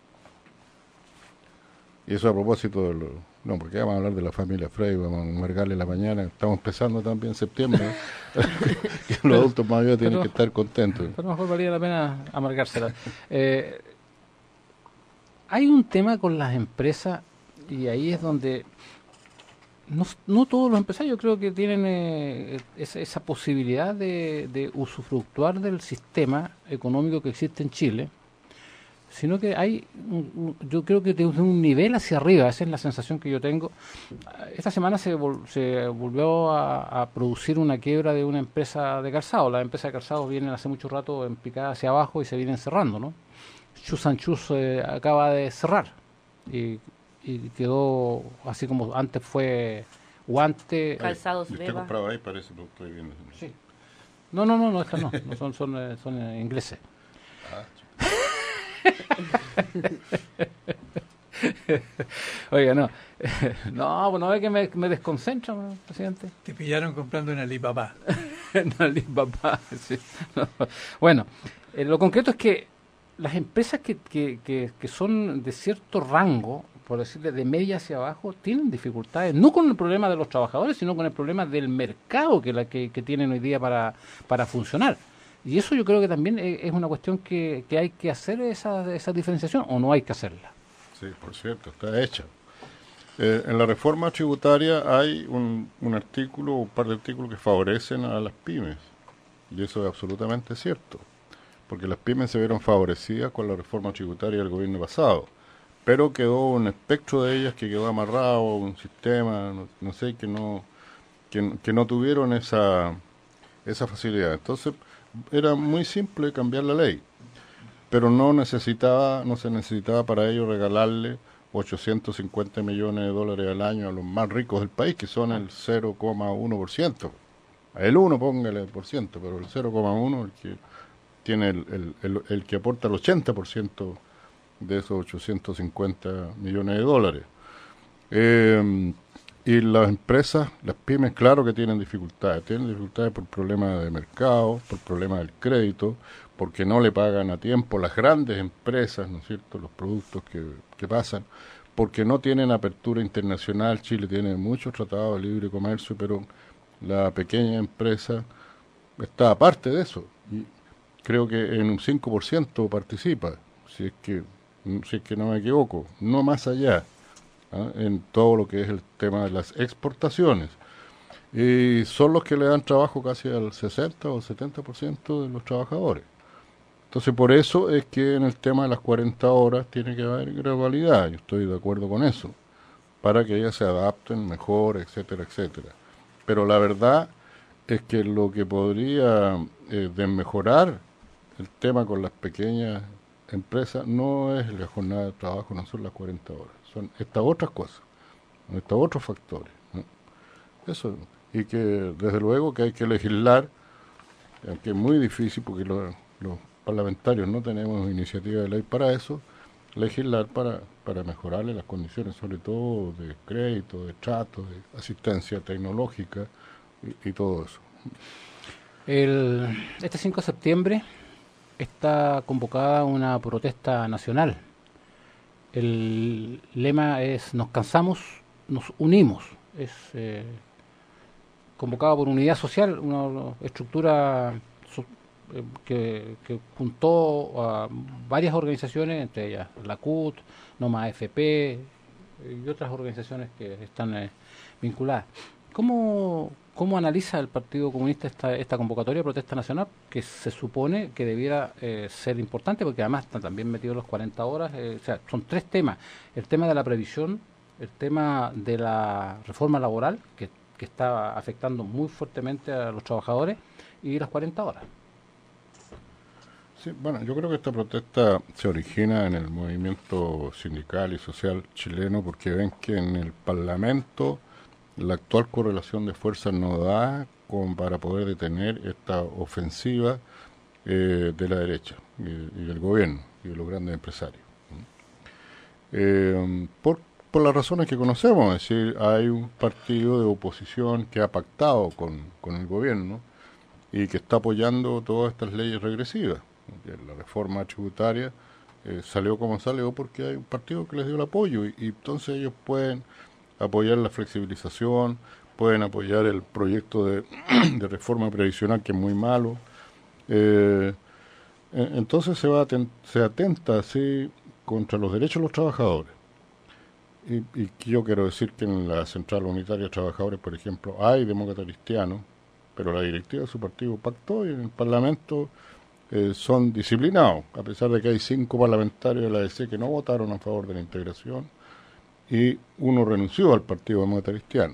Y eso a propósito de lo... No, porque vamos a hablar de la familia Frey, vamos a amargarle la mañana. Estamos empezando también en septiembre, ¿no? Que los adultos mayores tienen pero, que estar contentos. Pero mejor valía la pena amargársela. Eh, hay un tema con las empresas, y ahí es donde no, no todos los empresarios creo que tienen eh, esa, esa posibilidad de, de usufructuar del sistema económico que existe en Chile, sino que hay, un, un, yo creo que de un nivel hacia arriba, esa es la sensación que yo tengo. Esta semana se, vol, se volvió a, a producir una quiebra de una empresa de calzado. Las empresas de calzado vienen hace mucho rato en picada hacia abajo y se vienen cerrando, ¿no? Chus and Chus eh, acaba de cerrar y, y quedó así como antes fue Guante. Calzados Beba. Usted compraba ahí, parece que estoy viendo. Sí. No, no, no, no, estas no, no son, son, son, son eh, ingleses. Ah, Oiga, no, no, pues no ve que me, me desconcentra, ¿no, presidente? Te pillaron comprando en Alibaba. En Alibaba, sí. No. Bueno, eh, lo concreto es que las empresas que, que, que, que son de cierto rango, por decirle de media hacia abajo, tienen dificultades, no con el problema de los trabajadores, sino con el problema del mercado que, la, que, que tienen hoy día para, para funcionar. Y eso yo creo que también es una cuestión que, que hay que hacer esa, esa diferenciación, o no hay que hacerla. Sí, por cierto, está hecha. Eh, en la reforma tributaria hay un, un artículo, un par de artículos que favorecen a las pymes, y eso es absolutamente cierto. porque las pymes se vieron favorecidas con la reforma tributaria del gobierno pasado, pero quedó un espectro de ellas que quedó amarrado, un sistema, no, no sé, que no que, que no tuvieron esa esa facilidad. Entonces era muy simple cambiar la ley, pero no necesitaba no se necesitaba para ello regalarle ochocientos cincuenta millones de dólares al año a los más ricos del país, que son el cero coma uno por ciento. El uno, póngale por ciento, pero el cero coma uno, el que tiene el, el, el, el que aporta el ochenta por ciento de esos ochocientos cincuenta millones de dólares. Eh, y las empresas, las pymes, claro que tienen dificultades. Tienen dificultades por problemas de mercado, por problemas del crédito, porque no le pagan a tiempo las grandes empresas, ¿no es cierto?, los productos que, que pasan, porque no tienen apertura internacional. Chile tiene muchos tratados de libre comercio, pero la pequeña empresa está aparte de eso. Y creo que en un cinco por ciento participa, si es que si es que no me equivoco, no más allá, ¿eh? En todo lo que es el tema de las exportaciones. Y son los que le dan trabajo casi al sesenta o setenta por ciento de los trabajadores. Entonces, por eso es que en el tema de las cuarenta horas tiene que haber gradualidad, yo estoy de acuerdo con eso, para que ellas se adapten mejor, etcétera, etcétera. Pero la verdad es que lo que podría eh, desmejorar el tema con las pequeñas empresas no es la jornada de trabajo, no son las cuarenta horas, son estas otras cosas, estos otros factores, ¿no? Eso, y que desde luego que hay que legislar, aunque es muy difícil porque los, los parlamentarios no tenemos iniciativa de ley para eso, legislar para, para mejorarle las condiciones, sobre todo de crédito, de trato, de asistencia tecnológica y, y todo eso. El, este cinco de septiembre está convocada una protesta nacional. El lema es "Nos cansamos, nos unimos". Es eh, convocada por Unidad Social, una estructura so, eh, que, que juntó a varias organizaciones, entre ellas la C U T, Noma A F P y otras organizaciones que están eh, vinculadas. ¿Cómo, ¿Cómo analiza el Partido Comunista esta, esta convocatoria de protesta nacional, que se supone que debiera eh, ser importante, porque además están también metidos los cuarenta horas? Eh, o sea, son tres temas: el tema de la previsión, el tema de la reforma laboral, que, que está afectando muy fuertemente a los trabajadores, y las cuarenta horas. Sí, bueno, yo creo que esta protesta se origina en el movimiento sindical y social chileno, porque ven que en el Parlamento la actual correlación de fuerzas no da como para poder detener esta ofensiva eh, de la derecha y, y del gobierno y de los grandes empresarios. Eh, por, por las razones que conocemos, es decir, hay un partido de oposición que ha pactado con, con el gobierno y que está apoyando todas estas leyes regresivas. La reforma tributaria eh, salió como salió porque hay un partido que les dio el apoyo y, y entonces ellos pueden apoyar la flexibilización, pueden apoyar el proyecto de, de reforma previsional, que es muy malo. Eh, entonces se va atent, se atenta así contra los derechos de los trabajadores. Y, y yo quiero decir que en la Central Unitaria de Trabajadores, por ejemplo, hay demócratas cristianos, pero la directiva de su partido pactó y en el Parlamento eh, son disciplinados, a pesar de que hay cinco parlamentarios de la A D C que no votaron a favor de la integración, y uno renunció al Partido Demócrata Cristiano.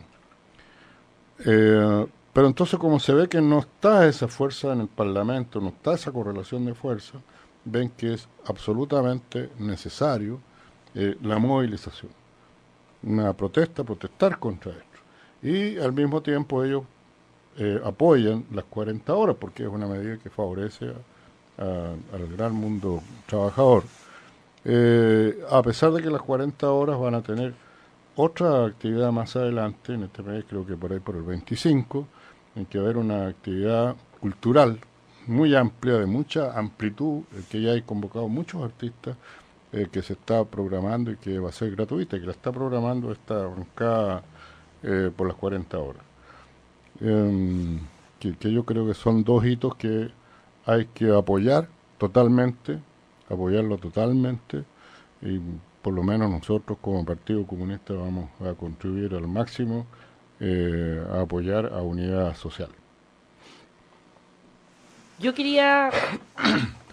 Eh, pero entonces, como se ve que no está esa fuerza en el Parlamento, no está esa correlación de fuerza, ven que es absolutamente necesario eh, la movilización, una protesta, protestar contra esto. Y al mismo tiempo ellos eh, apoyan las cuarenta horas, porque es una medida que favorece a, a, al gran mundo trabajador. Eh, a pesar de que las cuarenta horas van a tener otra actividad más adelante, en este mes creo que por ahí por el veinticinco, en que va a haber una actividad cultural muy amplia, de mucha amplitud, eh, que ya hay convocado muchos artistas, eh, que se está programando y que va a ser gratuita, y que la está programando esta arrancada eh, por las cuarenta horas. Eh, que, que yo creo que son dos hitos que hay que apoyar totalmente, apoyarlo totalmente, y por lo menos nosotros como Partido Comunista vamos a contribuir al máximo eh, a apoyar a Unidad Social. Yo quería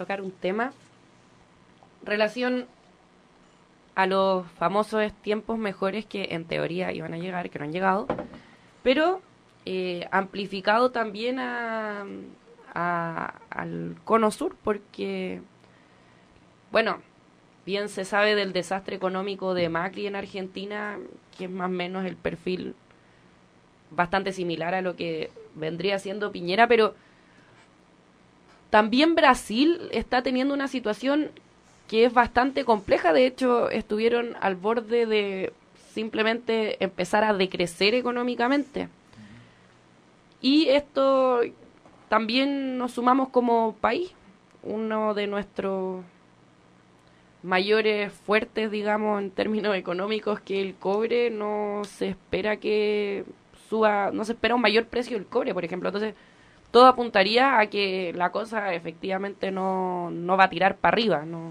tocar un tema relación a los famosos tiempos mejores que en teoría iban a llegar, que no han llegado, pero eh, amplificado también a, a, al cono sur, porque, bueno, bien se sabe del desastre económico de Macri en Argentina, que es más o menos el perfil bastante similar a lo que vendría siendo Piñera, pero también Brasil está teniendo una situación que es bastante compleja. De hecho, estuvieron al borde de simplemente empezar a decrecer económicamente. Y esto también nos sumamos como país. Uno de nuestros mayores fuertes, digamos, en términos económicos, que el cobre, no se espera que suba, no se espera un mayor precio del cobre, por ejemplo. Entonces, todo apuntaría a que la cosa efectivamente no, no va a tirar para arriba, no.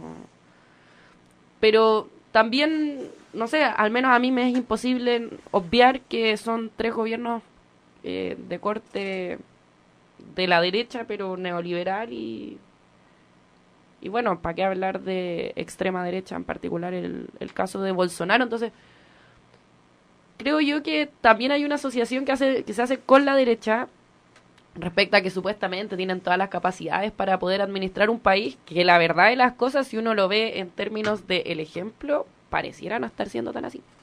Pero también, no sé, al menos a mí me es imposible obviar que son tres gobiernos eh, de corte de la derecha, pero neoliberal, y y bueno, ¿para qué hablar de extrema derecha, en particular el, el caso de Bolsonaro? Entonces, creo yo que también hay una asociación que hace que se hace con la derecha respecto a que supuestamente tienen todas las capacidades para poder administrar un país, que la verdad de las cosas, si uno lo ve en términos del ejemplo, pareciera no estar siendo tan así.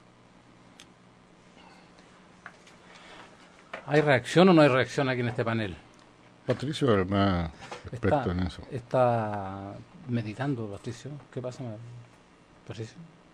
¿Hay reacción o no hay reacción aquí en este panel? Patricio es el más experto está, en eso. Está meditando, Patricio. ¿Qué pasa, Patricio?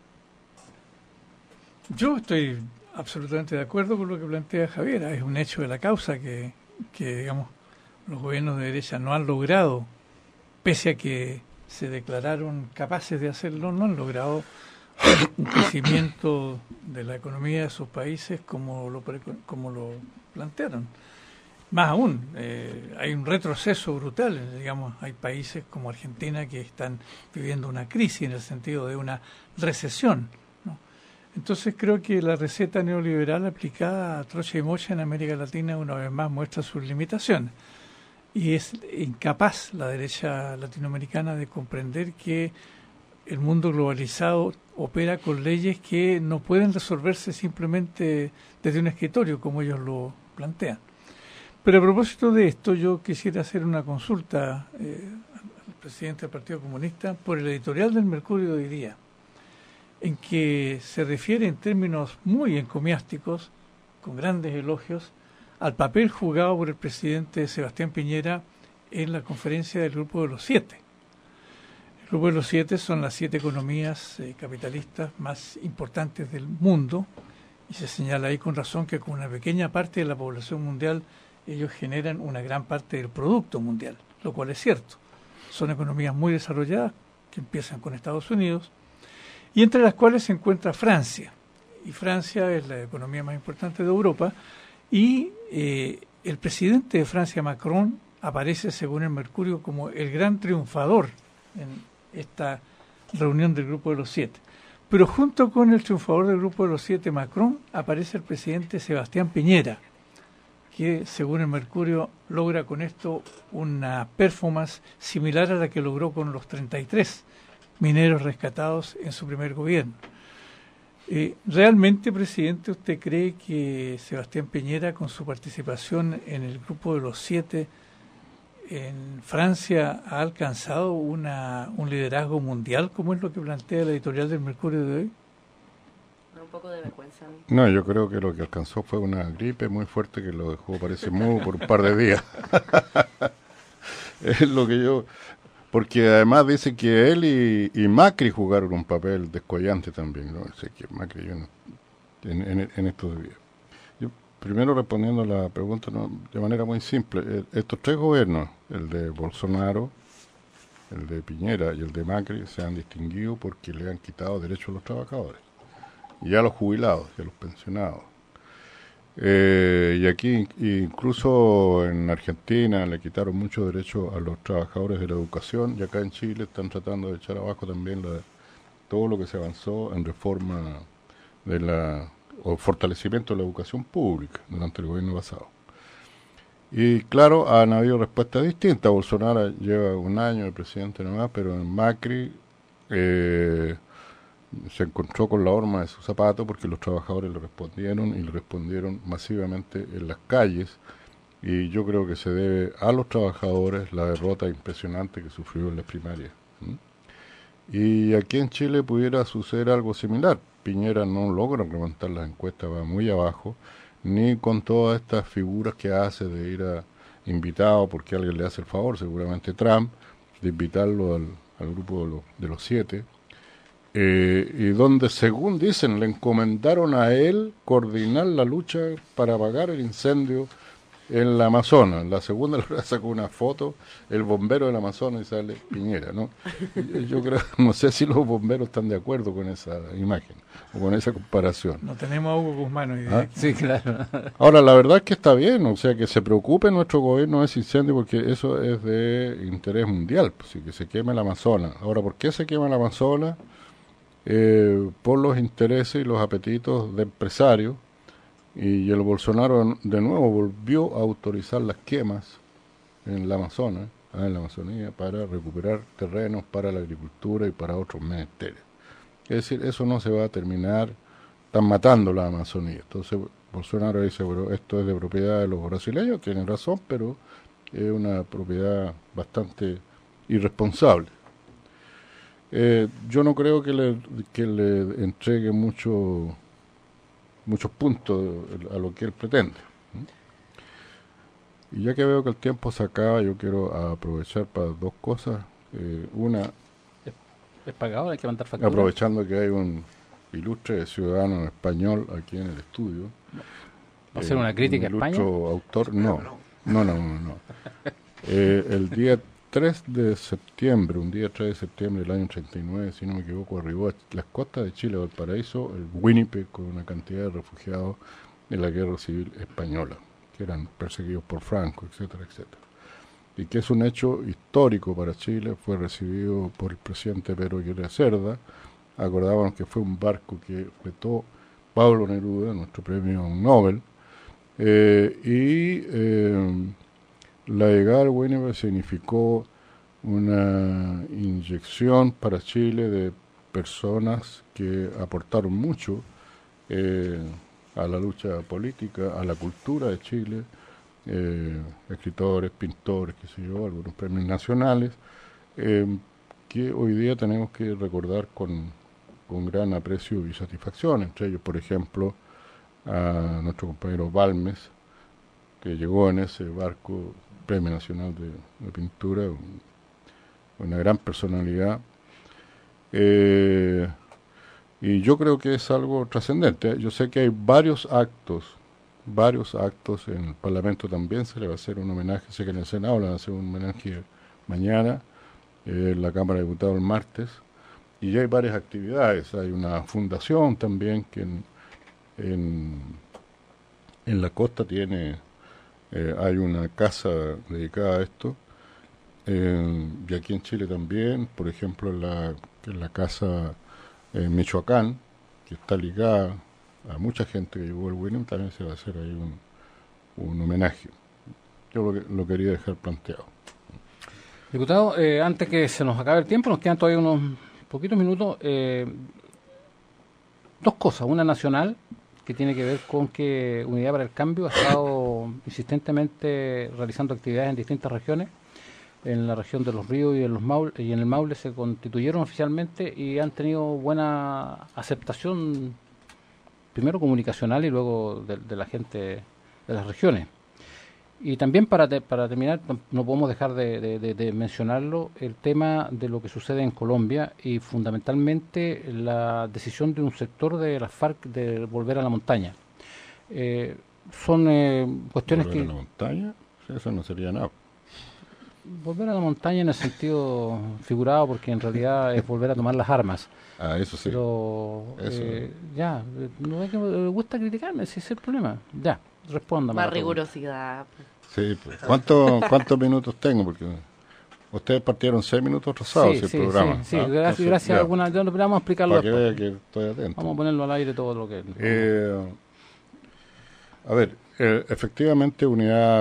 Yo estoy absolutamente de acuerdo con lo que plantea Javier. Es un hecho de la causa que, que digamos, los gobiernos de derecha no han logrado, pese a que se declararon capaces de hacerlo, no han logrado un crecimiento de la economía de sus países como lo, como lo plantearon. Más aún, eh, hay un retroceso brutal, digamos, hay países como Argentina que están viviendo una crisis en el sentido de una recesión, ¿no? Entonces creo que la receta neoliberal aplicada a trocha y mocha en América Latina una vez más muestra sus limitaciones. Y es incapaz la derecha latinoamericana de comprender que el mundo globalizado opera con leyes que no pueden resolverse simplemente desde un escritorio, como ellos lo plantean. Pero a propósito de esto, yo quisiera hacer una consulta eh, al presidente del Partido Comunista por el editorial del Mercurio de hoy día, en que se refiere en términos muy encomiásticos, con grandes elogios, al papel jugado por el presidente Sebastián Piñera en la conferencia del Grupo de los Siete. El Grupo de los Siete son las siete economías eh, capitalistas más importantes del mundo, y se señala ahí con razón que con una pequeña parte de la población mundial ellos generan una gran parte del producto mundial, lo cual es cierto. Son economías muy desarrolladas que empiezan con Estados Unidos y entre las cuales se encuentra Francia. Y Francia es la economía más importante de Europa y eh, el presidente de Francia, Macron, aparece, según el Mercurio, como el gran triunfador en esta reunión del Grupo de los Siete. Pero junto con el triunfador del Grupo de los Siete, Macron, aparece el presidente Sebastián Piñera, que según el Mercurio logra con esto una performance similar a la que logró con los treinta y tres mineros rescatados en su primer gobierno. Eh, ¿Realmente, presidente, usted cree que Sebastián Piñera, con su participación en el Grupo de los Siete en Francia, ha alcanzado una, un liderazgo mundial, como es lo que plantea la editorial del Mercurio de hoy? Un poco de vergüenza. No, yo creo que lo que alcanzó fue una gripe muy fuerte que lo dejó, parece, mudo por un par de días. Es lo que yo... Porque además dice que él y, y Macri jugaron un papel descollante también, ¿no? Sé que Macri yo no, en, en, en estos días. Yo, primero respondiendo a la pregunta, ¿no?, de manera muy simple, estos tres gobiernos, el de Bolsonaro, el de Piñera y el de Macri, se han distinguido porque le han quitado derechos a los trabajadores. Y a los jubilados, y a los pensionados. Eh, y aquí incluso en Argentina le quitaron muchos derechos a los trabajadores de la educación, y acá en Chile están tratando de echar abajo también la, todo lo que se avanzó en reforma de la o fortalecimiento de la educación pública durante el gobierno pasado. Y claro, han habido respuestas distintas. Bolsonaro lleva un año de presidente nomás, pero en Macri eh, se encontró con la horma de su zapato porque los trabajadores le respondieron y le respondieron masivamente en las calles. Y yo creo que se debe a los trabajadores la derrota impresionante que sufrió en las primarias. ¿Mm? Y aquí en Chile pudiera suceder algo similar. Piñera no logra levantar las encuestas, va muy abajo, ni con todas estas figuras que hace de ir a invitado porque alguien le hace el favor, seguramente Trump, de invitarlo al, al grupo de los, de los siete, eh, y donde, según dicen, le encomendaron a él coordinar la lucha para apagar el incendio en la Amazonas. En la segunda hora sacó una foto, el bombero del Amazonas, y sale Piñera, ¿no? Yo creo, no sé si los bomberos están de acuerdo con esa imagen o con esa comparación. No tenemos a Hugo Guzmán hoy día. ¿Ah? Sí, claro. Ahora, la verdad es que está bien, o sea, que se preocupe nuestro gobierno de ese incendio, porque eso es de interés mundial, pues, y que se queme el Amazonas. Ahora, ¿por qué se quema el Amazonas? Eh, por los intereses y los apetitos de empresarios. Y el Bolsonaro de nuevo volvió a autorizar las quemas en la Amazonas, en la Amazonía, para recuperar terrenos para la agricultura y para otros menesteres. Es decir, eso no se va a terminar, están matando la Amazonía. Entonces Bolsonaro dice, bueno, esto es de propiedad de los brasileños, tienen razón, pero es una propiedad bastante irresponsable. Eh, yo no creo que le, que le entregue mucho... muchos puntos a lo que él pretende. Y ya que veo que el tiempo se acaba, yo quiero aprovechar para dos cosas. Eh, una, ¿Es, es pagado? ¿Hay que mandar factura? Aprovechando que hay un ilustre ciudadano español aquí en el estudio. ¿Va a ser una crítica a España? Un autor, no, no, no, no. no. Eh, el día tres de septiembre, un día tres de septiembre del año treinta y nueve, si no me equivoco, arribó a las costas de Chile, Valparaíso, el Winnipeg, con una cantidad de refugiados de la guerra civil española, que eran perseguidos por Franco, etcétera, etcétera. Y que es un hecho histórico para Chile, fue recibido por el presidente Pedro Aguirre Cerda. Acordábamos que fue un barco que retó Pablo Neruda, nuestro premio Nobel, eh, y... Eh, la llegada al Winnipeg significó una inyección para Chile de personas que aportaron mucho eh, a la lucha política, a la cultura de Chile, eh, escritores, pintores, qué sé yo, algunos premios nacionales, eh, que hoy día tenemos que recordar con, con gran aprecio y satisfacción. Entre ellos, por ejemplo, a nuestro compañero Balmes, que llegó en ese barco Premio Nacional de, de Pintura, un, una gran personalidad, eh, y yo creo que es algo trascendente. Yo sé que hay varios actos, varios actos en el Parlamento también, se le va a hacer un homenaje, sé que en el Senado le van a hacer un homenaje mañana, eh, en la Cámara de Diputados el martes, y ya hay varias actividades. Hay una fundación también que en, en, en la costa tiene... Eh, hay una casa dedicada a esto, eh, y aquí en Chile también, por ejemplo, en la, en la casa en Michoacán, que está ligada a mucha gente que llegó al Winnipeg, también se va a hacer ahí un, un homenaje. Yo lo, lo quería dejar planteado. Diputado, eh, antes que se nos acabe el tiempo, nos quedan todavía unos poquitos minutos. Eh, dos cosas, una nacional, que tiene que ver con que Unidad para el Cambio ha estado insistentemente realizando actividades en distintas regiones. En la región de Los Ríos y en, los Maule, y en el Maule se constituyeron oficialmente y han tenido buena aceptación, primero comunicacional y luego de, de la gente de las regiones. Y también para, te, para terminar, no, no podemos dejar de, de, de, de mencionarlo, el tema de lo que sucede en Colombia y fundamentalmente la decisión de un sector de las FARC de volver a la montaña. Eh, son eh, cuestiones ¿Volver que... a la montaña? Eso no sería nada. Volver a la montaña en el sentido figurado, porque en realidad es volver a tomar las armas. Ah, eso sí. Pero Eso. Eh, ya, no es que me gusta criticarme, ese es el problema. Ya, respóndame. Más rigurosidad. Sí, pues. ¿Cuánto, ¿Cuántos minutos tengo? Porque ustedes partieron seis minutos atrasados sí, el sí, programa. Sí, sí, ¿Ah? gracias, Entonces, gracias ya, a alguna. Yo, vamos a explicarlo para que después. vea que estoy atento. Vamos a ponerlo al aire todo lo que... Eh, a ver, eh, efectivamente Unidad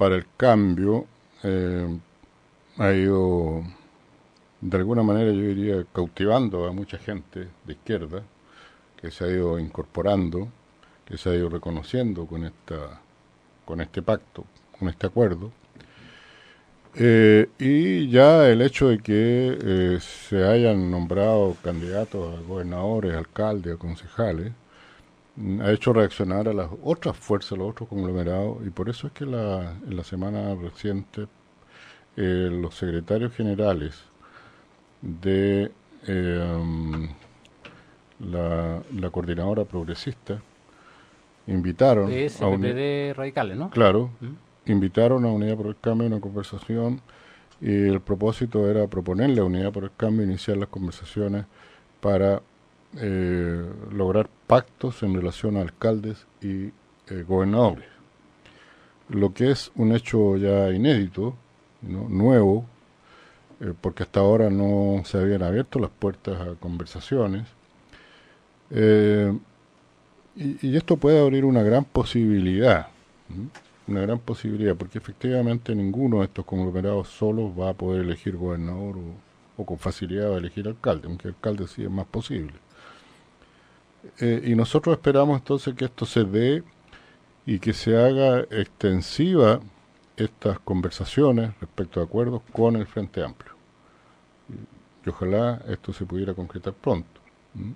para el Cambio eh, ha ido, de alguna manera yo diría, cautivando a mucha gente de izquierda, que se ha ido incorporando, que se ha ido reconociendo con esta, con este pacto, con este acuerdo. Eh, y ya el hecho de que eh, se hayan nombrado candidatos a gobernadores, alcaldes, a concejales, ha hecho reaccionar a las otras fuerzas, los otros conglomerados, y por eso es que la, en la semana reciente eh, los secretarios generales de eh, um, la, la coordinadora progresista invitaron P S, a un, P P D radicales, ¿no? Claro, ¿Mm? invitaron a Unidad por el Cambio a una conversación, y el propósito era proponerle a Unidad por el Cambio iniciar las conversaciones para eh, lograr pactos en relación a alcaldes y eh, gobernadores, lo que es un hecho ya inédito, ¿no? Nuevo, eh, porque hasta ahora no se habían abierto las puertas a conversaciones, eh, y, y esto puede abrir una gran posibilidad, ¿no? Una gran posibilidad, porque efectivamente ninguno de estos conglomerados solos va a poder elegir gobernador o, o con facilidad va a elegir alcalde, aunque alcalde sí es más posible. Eh, y nosotros esperamos entonces que esto se dé y que se haga extensiva estas conversaciones respecto a acuerdos con el Frente Amplio. Y, y ojalá esto se pudiera concretar pronto. ¿Mm?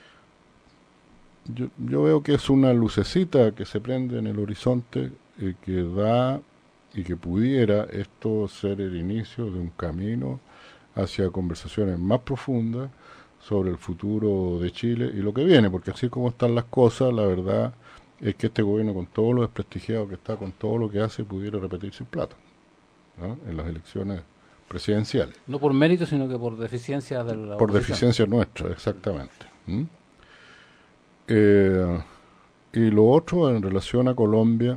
Yo, yo veo que es una lucecita que se prende en el horizonte eh, que da y que pudiera esto ser el inicio de un camino hacia conversaciones más profundas sobre el futuro de Chile y lo que viene, porque así como están las cosas, la verdad es que este gobierno, con todo lo desprestigiado que está, con todo lo que hace, pudiera repetir sin plata, ¿no? En las elecciones presidenciales. No por mérito, sino que por deficiencias de la Por oposición. deficiencias nuestras, exactamente. ¿Mm? Eh, y lo otro, en relación a Colombia,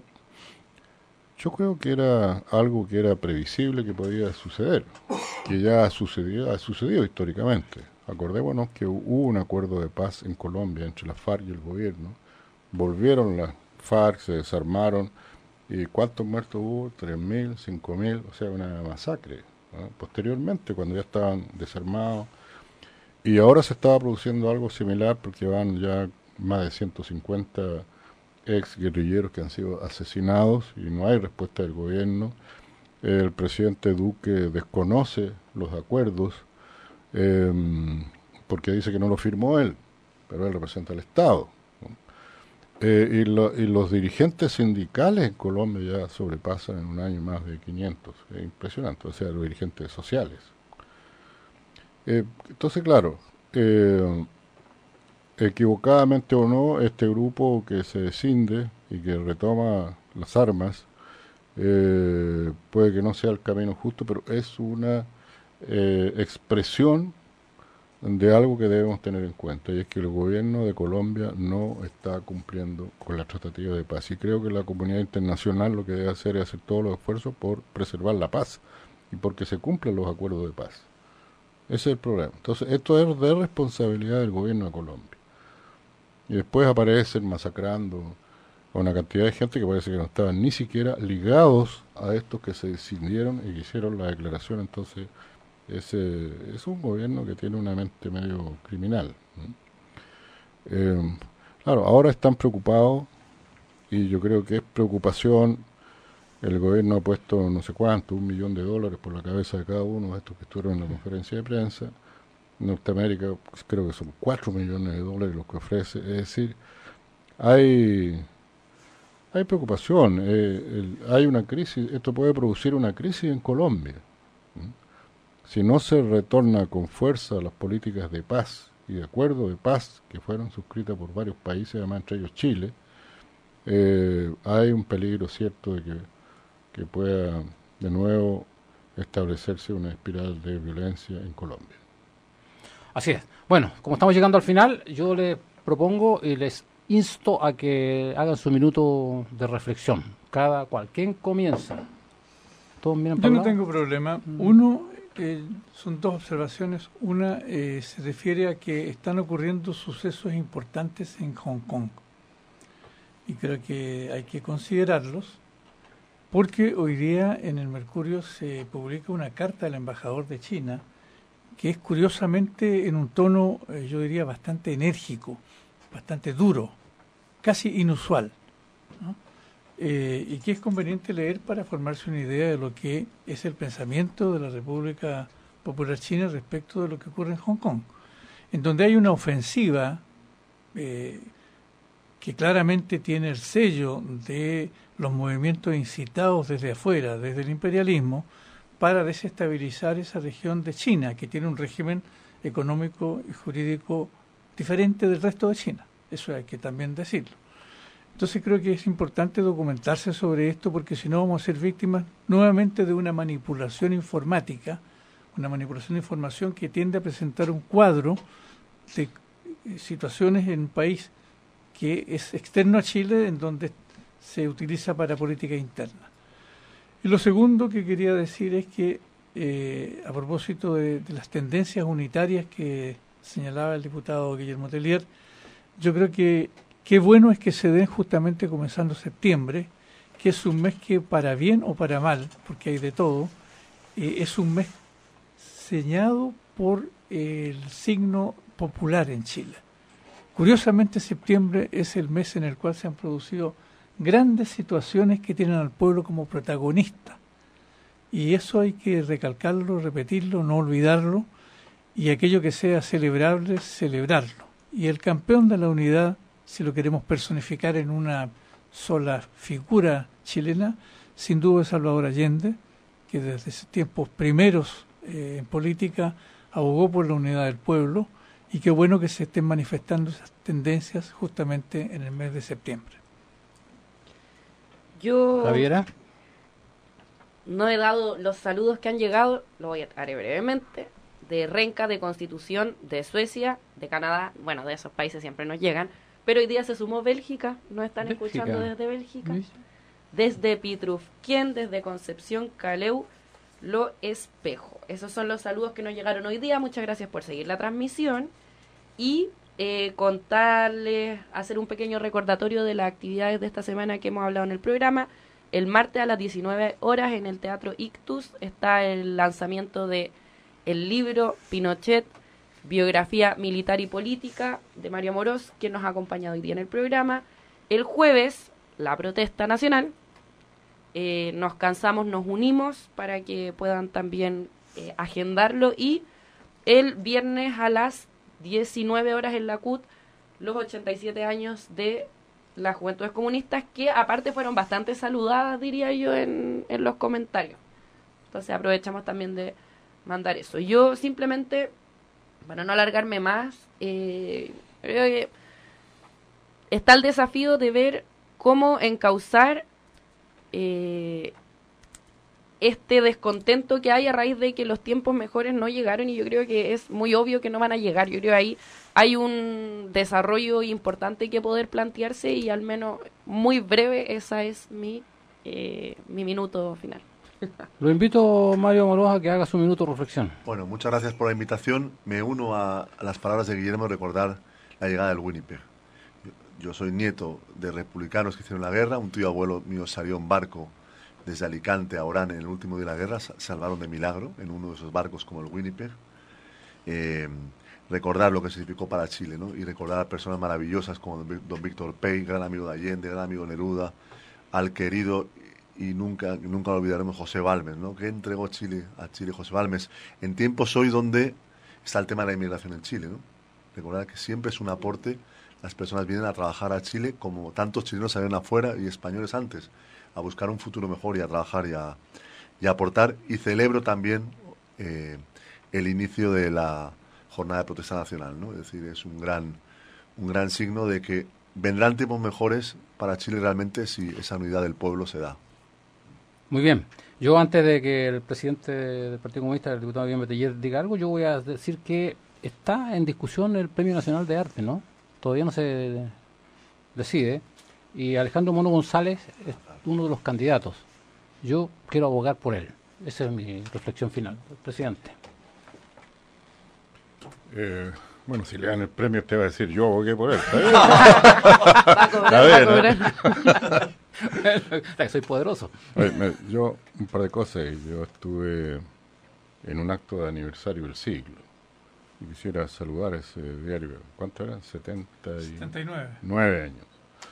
yo creo que era algo que era previsible que podía suceder, que ya ha sucedido, ha sucedido históricamente. Acordémonos que hubo un acuerdo de paz en Colombia entre la FARC y el gobierno. Volvieron las FARC, se desarmaron, y ¿cuántos muertos hubo? tres mil, cinco mil, o sea, una masacre, ¿no? Posteriormente, cuando ya estaban desarmados, y ahora se estaba produciendo algo similar porque van ya más de ciento cincuenta ex guerrilleros que han sido asesinados y no hay respuesta del gobierno. El presidente Duque desconoce los acuerdos eh, porque dice que no lo firmó él, pero él representa al Estado, ¿no? Eh, y, lo, y los dirigentes sindicales en Colombia ya sobrepasan en un año más de quinientos, es impresionante, o sea, los dirigentes sociales. Eh, entonces, claro, eh, equivocadamente o no, este grupo que se descinde y que retoma las armas, eh, puede que no sea el camino justo, pero es una eh, expresión de algo que debemos tener en cuenta, y es que el gobierno de Colombia no está cumpliendo con la tratativa de paz, y creo que la comunidad internacional lo que debe hacer es hacer todos los esfuerzos por preservar la paz y porque se cumplan los acuerdos de paz. Ese es el problema. Entonces, esto es de responsabilidad del gobierno de Colombia. Y después aparecen masacrando a una cantidad de gente que parece que no estaban ni siquiera ligados a estos que se decidieron y que hicieron la declaración. Entonces, ese es un gobierno que tiene una mente medio criminal, ¿no? Eh, claro, ahora están preocupados, y yo creo que es preocupación. El gobierno ha puesto no sé cuánto, un millón de dólares por la cabeza de cada uno de estos que estuvieron en la conferencia de prensa. Norteamérica, pues, creo que son cuatro millones de dólares los que ofrece. Es decir, hay hay preocupación, eh, el, hay una crisis. Esto puede producir una crisis en Colombia, ¿no? Si no se retorna con fuerza a las políticas de paz y de acuerdo de paz que fueron suscritas por varios países, además entre ellos Chile, eh, hay un peligro cierto de que, que pueda de nuevo establecerse una espiral de violencia en Colombia. Así es. Bueno, como estamos llegando al final, yo les propongo y les insto a que hagan su minuto de reflexión. Cada cual. ¿Quién comienza? ¿Todos miran para Yo un no lado? tengo problema. Uno, eh, son dos observaciones. Una eh, se refiere a que están ocurriendo sucesos importantes en Hong Kong. Y creo que hay que considerarlos porque hoy día en el Mercurio se publica una carta del embajador de China, que es curiosamente en un tono, eh, yo diría, bastante enérgico, bastante duro, casi inusual, ¿no? Eh, y que es conveniente leer para formarse una idea de lo que es el pensamiento de la República Popular China respecto de lo que ocurre en Hong Kong, en donde hay una ofensiva eh, que claramente tiene el sello de los movimientos incitados desde afuera, desde el imperialismo, para desestabilizar esa región de China, que tiene un régimen económico y jurídico diferente del resto de China. Eso hay que también decirlo. Entonces creo que es importante documentarse sobre esto, porque si no vamos a ser víctimas nuevamente de una manipulación informática, una manipulación de información que tiende a presentar un cuadro de situaciones en un país que es externo a Chile, en donde se utiliza para política interna. Y lo segundo que quería decir es que, eh, a propósito de, de las tendencias unitarias que señalaba el diputado Guillermo Tellier, yo creo que qué bueno es que se den justamente comenzando septiembre, que es un mes que, para bien o para mal, porque hay de todo, eh, es un mes señado por el signo popular en Chile. Curiosamente, septiembre es el mes en el cual se han producido grandes situaciones que tienen al pueblo como protagonista. Y eso hay que recalcarlo, repetirlo, no olvidarlo, y aquello que sea celebrable, celebrarlo. Y el campeón de la unidad, si lo queremos personificar en una sola figura chilena, sin duda es Salvador Allende, que desde tiempos primeros eh, en política abogó por la unidad del pueblo, y qué bueno que se estén manifestando esas tendencias justamente en el mes de septiembre. Yo Javiera, no he dado los saludos que han llegado, lo voy a dar brevemente, de Renca, de Constitución, de Suecia, de Canadá, bueno, de esos países siempre nos llegan, pero hoy día se sumó Bélgica, nos están Bélgica. escuchando desde Bélgica, desde Pitrufquén, desde Concepción, Caleu, Lo Espejo. Esos son los saludos que nos llegaron hoy día. Muchas gracias por seguir la transmisión y eh, contarles, hacer un pequeño recordatorio de las actividades de esta semana que hemos hablado en el programa. El martes a las diecinueve horas en el Teatro Ictus está el lanzamiento de el libro Pinochet, biografía militar y política, de Mario Amorós, quien nos ha acompañado hoy día en el programa. El jueves, la protesta nacional. Eh, nos cansamos, nos unimos para que puedan también eh, agendarlo. Y el viernes a las diecinueve horas en la C U T, los ochenta y siete años de las Juventudes Comunistas, que aparte fueron bastante saludadas, diría yo, en, en los comentarios. Entonces aprovechamos también de mandar eso. Yo simplemente, para no alargarme más, eh, creo que está el desafío de ver cómo encauzar eh, este descontento que hay a raíz de que los tiempos mejores no llegaron, y yo creo que es muy obvio que no van a llegar. Yo creo que ahí hay un desarrollo importante que poder plantearse, y al menos muy breve, esa es mi, eh, mi minuto final. lo invito, Mario Amorós, a que haga su minuto de reflexión. Bueno, muchas gracias por la invitación. Me uno a, a las palabras de Guillermo, recordar la llegada del Winnipeg. Yo, yo soy nieto de republicanos que hicieron la guerra. Un tío abuelo mío salió en barco desde Alicante a Orán en el último día de la guerra. Salvaron de milagro en uno de esos barcos como el Winnipeg. Eh, recordar lo que significó para Chile, ¿no? Y recordar a personas maravillosas como don Víctor Pey, gran amigo de Allende, gran amigo de Neruda, al querido, y nunca nunca lo olvidaremos, José Balmes, ¿no? Que entregó Chile a Chile José Balmes en tiempos hoy donde está el tema de la inmigración en Chile, ¿no? Recordar que siempre es un aporte. Las personas vienen a trabajar a Chile, como tantos chilenos salieron afuera y españoles antes, a buscar un futuro mejor y a trabajar y a, y a aportar. Y celebro también eh, el inicio de la jornada de protesta nacional, ¿no? Es decir, es un gran un gran signo de que vendrán tiempos mejores para Chile realmente si esa unidad del pueblo se da. Muy bien. Yo, antes de que el presidente del Partido Comunista, el diputado Guillermo Tellier, diga algo, yo voy a decir que está en discusión el Premio Nacional de Arte, ¿no? Todavía no se decide. Y Alejandro Mono González es uno de los candidatos. Yo quiero abogar por él. Esa es mi reflexión final. Presidente. Eh, bueno, si le dan el premio, usted va a decir, yo abogué por él. Va a cobrar, va a cobrar. Soy poderoso. Oye, me, yo, un par de cosas. Yo estuve en un acto de aniversario del siglo. Y quisiera saludar ese diario. ¿Cuánto eran? setenta y setenta y nueve. nueve años.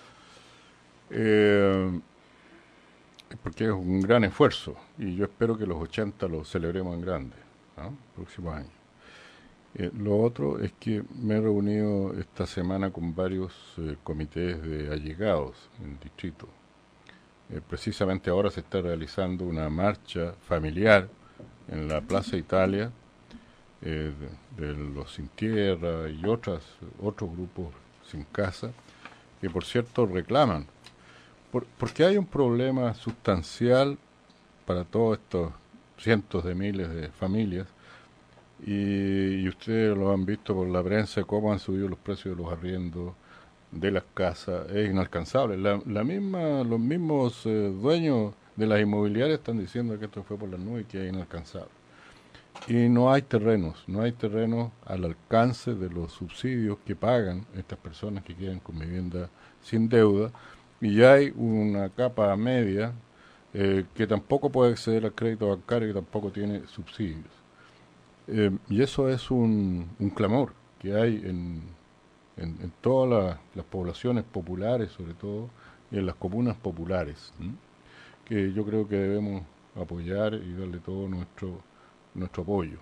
Eh, porque es un gran esfuerzo. Y yo espero que los ochenta los celebremos en grande, ¿no? Próximo año. Eh, lo otro es que me he reunido esta semana con varios eh, comités de allegados en el distrito. Eh, precisamente ahora se está realizando una marcha familiar en la Plaza Italia eh, de, de los sin tierra y otras, otros grupos sin casa, que por cierto reclaman, por, porque hay un problema sustancial para todos estos cientos de miles de familias. Y, y ustedes lo han visto por la prensa, cómo han subido los precios de los arriendos de las casas, es inalcanzable. La, la misma, los mismos eh, dueños de las inmobiliarias están diciendo que esto fue por las nubes y que es inalcanzable. Y no hay terrenos, no hay terrenos al alcance de los subsidios que pagan estas personas que quedan con vivienda sin deuda, y ya hay una capa media eh, que tampoco puede acceder al crédito bancario y que tampoco tiene subsidios. Eh, y eso es un, un clamor que hay en, en, en todas las, las poblaciones populares, sobre todo, y en las comunas populares, ¿sí? Que yo creo que debemos apoyar y darle todo nuestro, nuestro apoyo.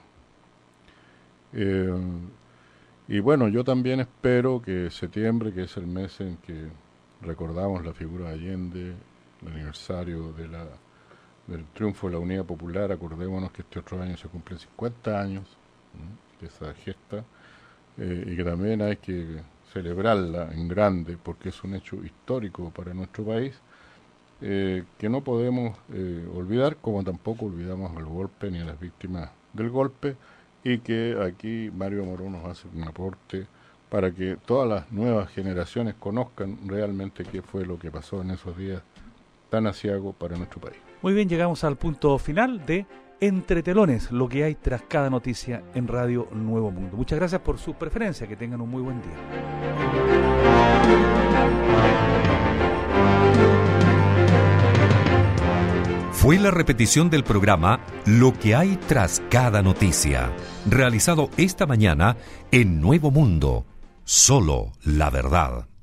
Eh, y bueno, yo también espero que septiembre, que es el mes en que recordamos la figura de Allende, el aniversario de la del triunfo de la Unidad Popular, acordémonos que este otro año se cumplen cincuenta años, ¿sí?, de esa gesta, eh, y que también hay que celebrarla en grande porque es un hecho histórico para nuestro país, eh, que no podemos eh, olvidar, como tampoco olvidamos el golpe ni a las víctimas del golpe, y que aquí Mario Morón nos hace un aporte para que todas las nuevas generaciones conozcan realmente qué fue lo que pasó en esos días tan aciagos para nuestro país. Muy bien, llegamos al punto final de Entre Telones, lo que hay tras cada noticia en Radio Nuevo Mundo. Muchas gracias por su preferencia, que tengan un muy buen día. Fue la repetición del programa Lo que hay tras cada noticia, realizado esta mañana en Nuevo Mundo. Solo la verdad.